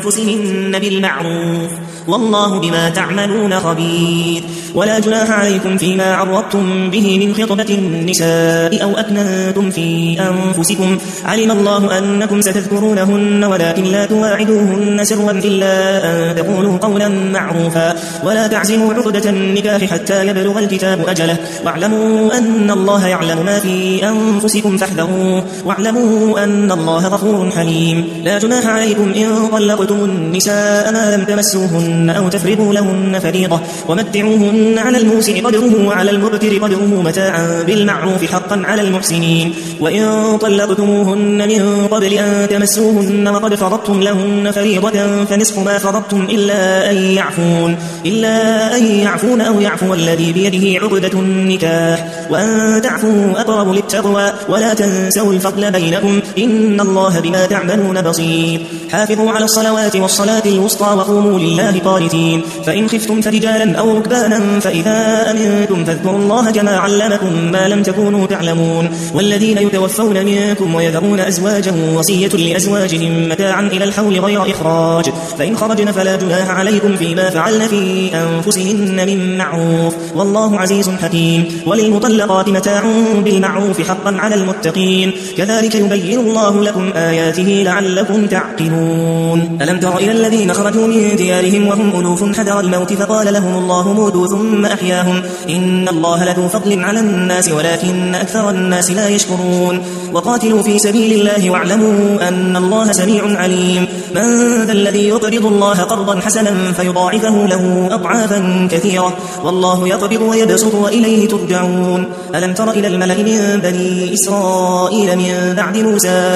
أنفسهن بالمعروف والله بما تعملون خبير. ولا جناح عليكم فيما عرضتم به من خطبة النساء أو أكننتم في أنفسكم علم الله أنكم ستذكرونهن ولكن لا تواعدوهن سرا إلا أن تقولوا قولا معروفا ولا تعزموا عقدة النكاح حتى يبلغ الكتاب أجله واعلموا أن الله يعلم ما في أنفسكم فاحذروه واعلموا أن الله غفور حليم. لا جناح عليكم إن طلقتم النساء ما لم تمسوهن فأمسكوهن أو تفرضوا لهن فريضة ومتعوهن على الموسع قدره وعلى المقتر قدره متاعا بالمعروف حقا على المحسنين. وإن طلقتموهن من قبل أن تمسوهن وقد فرضتم لهن فريضة فنصف ما فرضتم إلا أن يعفون أو يعفو الذي بيده عقدة النكاح وأن تعفوا أقرب للتقوى ولا تنسوا الفضل بينكم إن الله بما تعملون بصير. حافظوا على الصلوات والصلاة الوسطى وقوموا لله قانتين. فإن خفتم فرجالا أو ركبانا فإذا أمنتم فاذكروا الله كما علمكم ما لم تكونوا تعلمون. والذين يتوفون منكم ويذرون أزواجا وصية لأزواجهم متاعا إلى الحول غير إخراج فإن خرجن فلا جناح عليكم فيما فعلن في أنفسهن من معروف والله عزيز حكيم. وللمطلقات متاع بالمعروف حقا على المتقين كذلك يبين الله لكم آياته لعلكم تعقلون. ألم تر إلى الذين خرجوا من ديارهم وهم ألوف حذر الموت فقال لهم الله موتوا ثم أحياهم إن الله لذو فضل على الناس ولكن أكثر الناس لا يشكرون. وقاتلوا في سبيل الله واعلموا أن الله سميع عليم. من ذا الذي يقرض الله قرضا حسنا فيضاعفه له أضعافا كثيرة والله يقبض ويبسط وإليه ترجعون. ألم تر إلى الملأ من بني إسرائيل من بعد موسى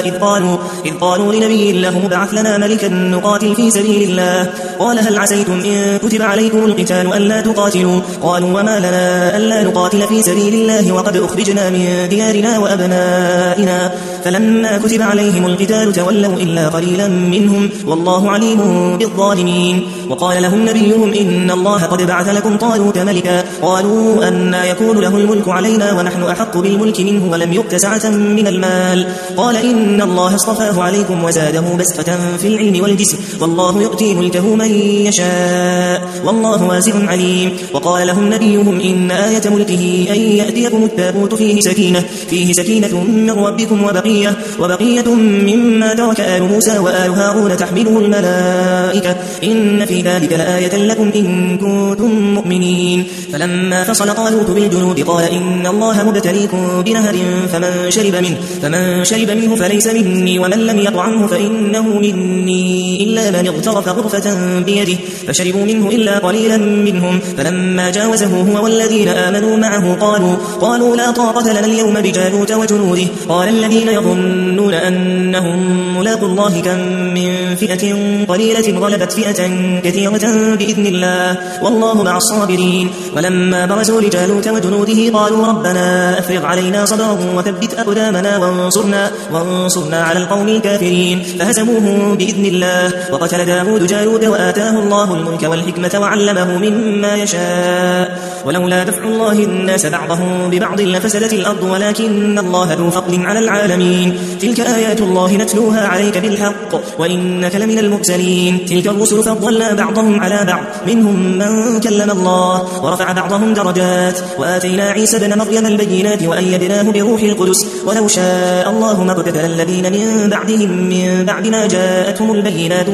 إذ قالوا لنبي له ابعث لنا ملكا نقاتل في سبيل الله قال هل عسيتم إن كتب عليكم القتال ألا تقاتلوا قالوا وما لنا ألا نقاتل في سبيل الله وقد أخرجنا من ديارنا وأبنائنا فلما كتب عليهم القتال تولوا إلا قليلا منهم والله عليم بالظالمين. وقال لهم نبيهم إن الله قد بعث لكم طالوت ملكا قالوا أنى يكون له الملك علينا ونحن أحق بالملك منه ولم يؤت سعة من المال قال إن الله اصطفاه عليكم وزاده بسطة في العلم والجسم والله يؤتي ملكه من يشاء والله واسع عليم. وقال لهم نبيهم إن آية ملكه أن يأتيكم التابوت فيه سكينة من ربكم وبقية مما ترك آل موسى وآل هارون تحمله الملائكة إن في ذلك لآية لكم إن كنتم مؤمنين. فلما فصل طالوت بالجنود قال إن الله مبتليكم بنهر فمن شرب منه فليس مني ومن لم يطعمه فإنه مني إلا من اغترف غرفة بيده فشربوا منه إلا قليلا منهم. فلما جاوزه هو والذين آمنوا معه قالوا لا طاقة لنا اليوم بجالوت وجنوده قال الذين يظنون أنهم ملاقوا الله كم من فئة قليلة غلبت فئة كثيرة بإذن الله والله مع الصابرين. ولما برزوا لجالوت وجنوده قالوا ربنا أفرغ علينا صبرا وثبت أقدامنا وانصرنا على القوم الكافرين فهزموهم بإذن الله. وقتل داود جالوت وآتاه الله الملك والحكمة وعلمه مما يشاء ولولا دفع الله الناس بعضهم ببعض لفسدت الأرض ولكن الله ذو فضل على العالمين. تلك آيات الله نتلوها عليك بالحق وإنك لمن المرسلين. تلك الرسل فضلنا بعضهم على بعض منهم من كلم الله ورفع بعضهم درجات وآتينا عيسى بن مريم البينات وأيدناه بروح القدس ولو شاء الله ما اقتتل الذين من بعدهم من بعد ما جاءتهم البينات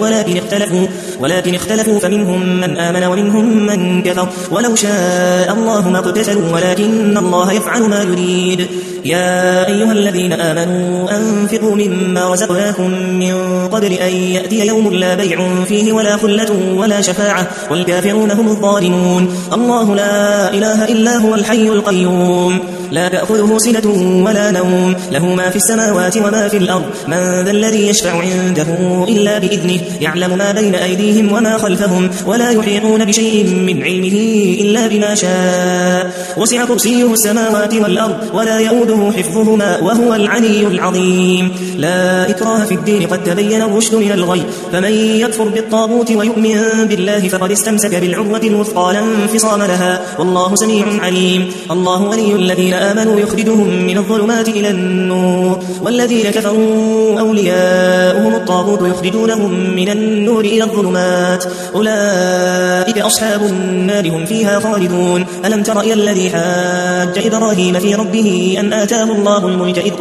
ولكن اختلفوا فمنهم من آمن ومنهم من كفر ولو شاء الله ما اقتتلوا ولكن الله يفعل ما يريد. يا أيها الذين آمنوا أنفقوا مما رزقناكم من قبل أن يأتي يوم لا بيع فيه ولا خلة ولا شفاعة والكافرون هم الظالمون. الله لا إله إلا هو الحي القيوم لا تأخذه سنة ولا نوم له ما في السماوات وما في الأرض من ذا الذي يشفع عنده إلا بإذنه يعلم ما بين أيديهم وما خلفهم ولا يحيطون بشيء من علمه إلا بما شاء وسع كرسيه السماوات والأرض ولا يؤوده حفظهما وهو العلي العظيم. لا إكراه في الدين قد تبين الرشد من الغي فمن يكفر بالطاغوت ويؤمن بالله فقد استمسك بالعروة الوثقى لا انفصام لها والله سميع عليم. الله ولي الذين آمنوا يخرجهم من الظلمات إلى النور والذين كفروا أولياؤهم الطاغوت يخرجونهم من النور إلى الظلمات أولئك أصحاب النار هم فيها خالدون. ألم تر إلى الذي حاج إبراهيم في ربه أن آتاه الله الملك إذ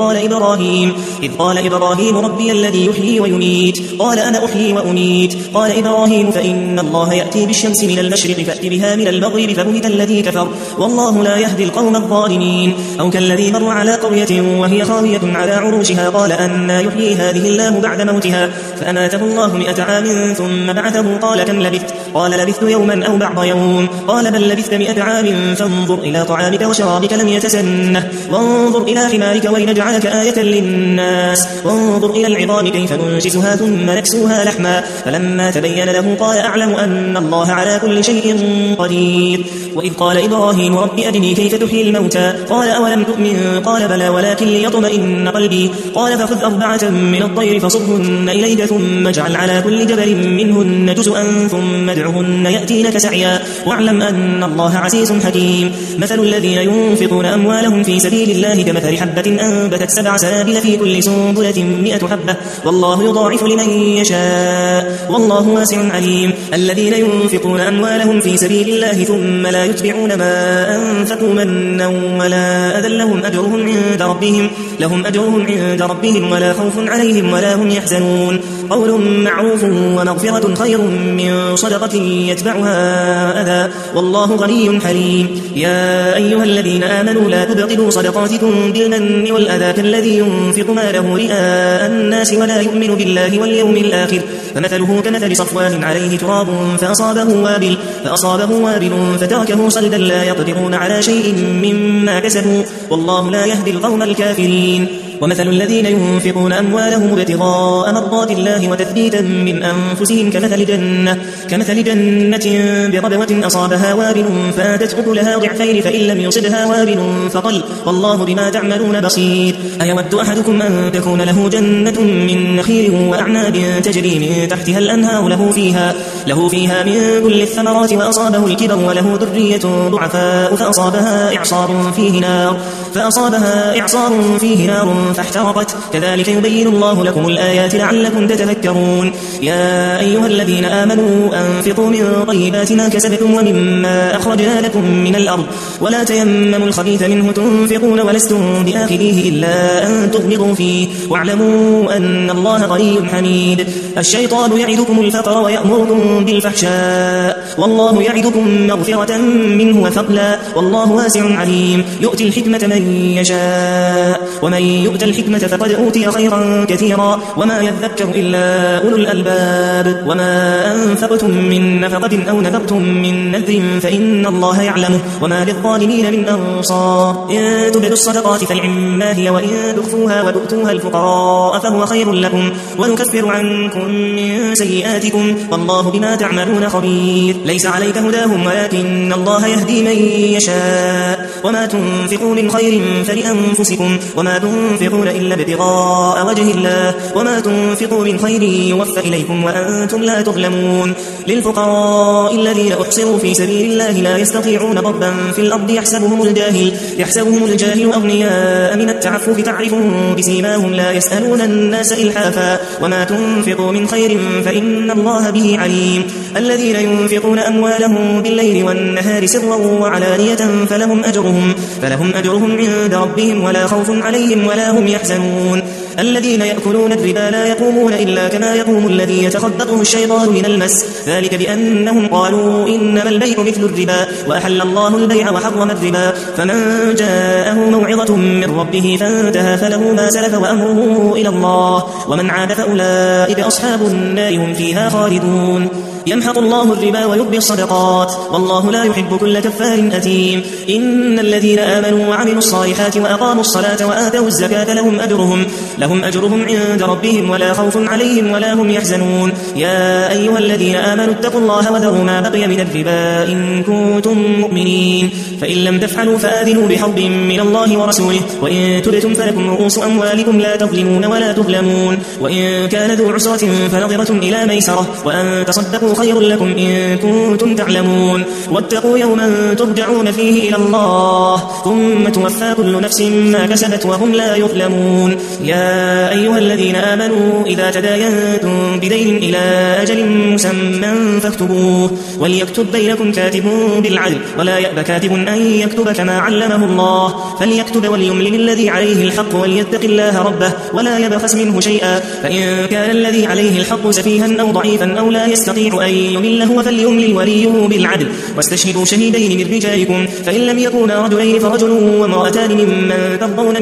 قال إبراهيم ربي الذي يحيي ويميت قال أنا أحيي وأميت قال إبراهيم فإن الله يأتي بالشمس من المشرق فأت بها من المغرب فبهت الذي كفر والله لا يهدي القوم الظالمين. الخاسرين. أو كالذي مر على قرية وهي خاوية على عروشها قال أنى يحيي هذه الله بعد موتها فأماته الله 100 عام ثم بعثه قال كم لبثت؟ قال لبثت يوما أو بعض يوم. قال بل لبثت 100 عام فانظر إلى طعامك وشرابك لم يتسنه وانظر إلى حمارك ولنجعلك آية للناس وانظر إلى العظام كيف ننشزها ثم نكسوها لحما فلما تبين له قال أعلم أن الله على كل شيء قدير. وإذ قال إبراهيم رب أرني كيف تحيي الموتى قال أولم تؤمن قال بلى ولكن ليطمئن قلبي قال فخذ 4 من الطير فصرهن إليك ثم اجعل على كل جبل منهن جزءا ثم ادعهن يأتينك سعيا واعلم أن الله عزيز حكيم. مثل الذين ينفقون أموالهم في سبيل الله كمثل حبة أنبتت 7 سنابل في كل سنبلة 100 حبة والله يضاعف لمن يشاء والله واسع عليم. الذين ينفقون أموالهم في سبيل الله ثم لا يتبعون ما أنفقوا منا ولا أذى لهم أجرهم عند ربهم ولا خوف عليهم ولا هم يحزنون. قول معروف ومغفرة خير من صدقة يتبعها أذى والله غني حليم. يا أيها الذين آمنوا لا تبطلوا صدقاتكم بالمن والأذى كالذي ينفق ماله رئاء الناس ولا يؤمن بالله واليوم الآخر فمثله كمثل صفوان عليه تراب فأصابه وابل فتركه صلدا لا يقدرون على شيء مما كسبوا والله لا يهدي القوم الكافرين. ومثل الذين ينفقون أموالهم ابتغاء مرضات الله وتثبيتا من أنفسهم كمثل جنة بربوة أصابها وابل فآتت أكلها ضعفين فإن لم يصبها وابل فطل والله بما تعملون بصير. أيود أحدكم أن تكون له جنة من نخيل وأعناب تجري من تحتها الأنهار له فيها من كل الثمرات وأصابه الكبر وله ذرية ضعفاء فأصابها إعصار فيه نار فاحترقت كذلك يبين الله لكم الآيات لعلكم تتفكرون. يا أيها الذين آمنوا أنفقوا من طيبات ما كسبتم ومما أخرجنا لكم من الأرض ولا تيمموا الخبيث منه تنفقون ولستم بآخذيه إلا أن تغمضوا فيه واعلموا أن الله غني حميد. الشيطان يعدكم الفقر ويأمركم بالفحشاء والله يعدكم مغفرة منه وفضلا والله واسع عليم. يؤتي الحكمة من يشاء ومن يؤت الحكمة فقد أوتي خيرا كثيرا وما يذكر إلا أولو الألباب. وما أنفقتم من نفقة أو نذرتم من نذر فإن الله يعلمه وما للظالمين من أنصار. إن تبدوا الصدقات فنعما هي وإن تخفوها وتؤتوها الفقراء فهو خير لكم ونكفر عنكم من سيئاتكم والله بما تعملون خبير. ليس عليك هداهم ولكن الله يهدي من يشاء وما تنفقوا من خير فلأنفسكم وما تنفقون إلا ابتغاء وجه الله وما تنفقوا من خير يوفى إليكم وأنتم لا تظلمون. للفقراء الذين أحصروا في سبيل الله لا يستطيعون ضربا في الأرض يحسبهم الجاهل أغنياء من التعفف تعرفهم بسيماهم لا يسألون الناس إلحافا وما تنفقوا من خير فإن الله به عليم. الذين ينفقون أموالهم بالليل والنهار سرا وعلانية فلهم أجرهم عند ربهم ولا خوف عليهم ولا هم يحزنون. الذين يأكلون الربا لا يقومون إلا كما يقوم الذي يتخبطه الشيطان من المس ذلك بأنهم قالوا إنما البيع مثل الربا وأحل الله البيع وحرم الربا فمن جاءه موعظة من ربه فانتهى فله ما سلف وأمره إلى الله ومن عاد فأولئك أصحاب النار هم فيها خالدون. يمحق الله الربا ويربي الصدقات والله لا يحب كل كفار أثيم. إن الذين آمنوا وعملوا الصالحات وأقاموا الصلاة وآتوا الزكاة لهم أجرهم عند ربهم ولا خوف عليهم ولا هم يحزنون. يا أيها الذين آمنوا اتقوا الله وذروا ما بقي من الربا إن كنتم مؤمنين فإن لم تفعلوا فآذنوا بحرب من الله ورسوله وإن تبتم فلكم رؤوس أموالكم لا تظلمون ولا تظلمون وإن كان ذو عسرة فنظرة إلى ميسرة وأن تصدقوا خير لكم إن كنتم تعلمون. واتقوا يوما ترجعون فيه إلى الله ثم توفى كل نفس ما كسبت وهم لا يظلمون. يا أيها الذين آمنوا إذا تداينتم بدين إلى أجل مسمى فاكتبوه وليكتب بينكم كاتب بالعدل ولا يأبى كاتب أن يكتب كما علمه الله فليكتب وليملل الذي عليه الحق وليتق الله ربه ولا يبخس منه شيئا فإن كان الذي عليه الحق سفيها أو ضعيفا أو لا يستطيع أن يمله فليملل وليه بالعدل واستشهدوا شهيدين من رجالكم فإن لم يكونا رجلين فرجل وامرأتان ممن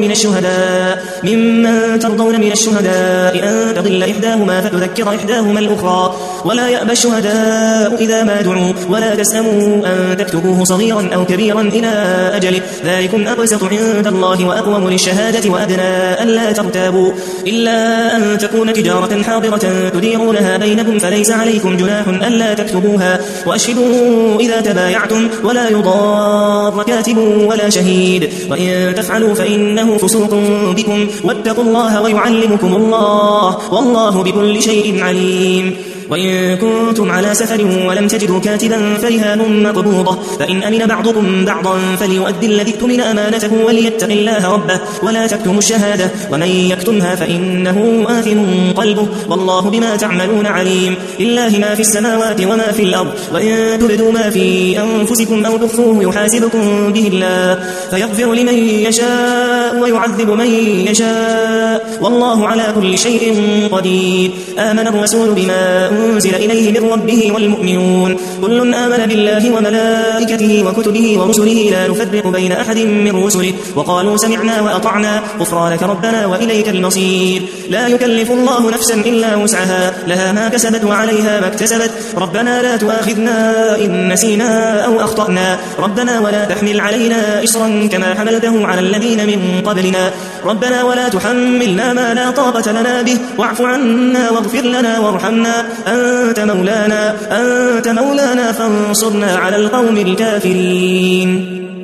ترضون من الشهداء أن تضل إحداهما فتذكر إحداهما الأخرى ولا يأبى الشهداء إذا ما دعوا ولا تسأموا أن تكتبوه صغيرا أو كبيرا إلى أجله ذلكم أقسط عند الله وأقوم للشهادة وأدنى ألا ترتابوا إلا أن تكون تجارة حاضرة تديرونها بينكم فليس عليكم جناح ألا تكتبوها وأشهدوا إذا تبايعتم ولا يضار كاتب ولا شهيد وإن تفعلوا فإنه فسوق بكم واتقوا الله ويعلمكم الله والله بكل شيء عليم وإن كنتم على سفر ولم تجدوا كاتبا فرهان مقبوضة فإن أمن بعضكم بعضا فليؤدي الذي اؤتمن أمانته وليتق الله ربه ولا تكتموا الشهادة ومن يكتمها فإنه آثم قلبه والله بما تعملون عليم لله ما في السماوات وما في الأرض وإن تبدوا ما في أنفسكم أو تخفوه يحاسبكم به الله فيغفر لمن يشاء ويعذب من يشاء والله على كل شيء قدير آمن الرسول بما أنزل إليه من ربه والمؤمنون كل آمن بالله وملائكته وكتبه ورسله لا نفرق بين أحد من رسله وقالوا سمعنا وأطعنا غفرانك ربنا وإليك المصير لا يكلف الله نفسا إلا وسعها لها ما كسبت وعليها ما اكتسبت ربنا لا تؤاخذنا إن نسينا أو أخطأنا ربنا ولا تحمل علينا إصرا كما حملته على الذين من قبلنا ربنا ولا تحملنا ما لا طاقة لنا به واعف عنا واغفر لنا وارحمنا أنت مولانا فانصرنا على القوم الكافرين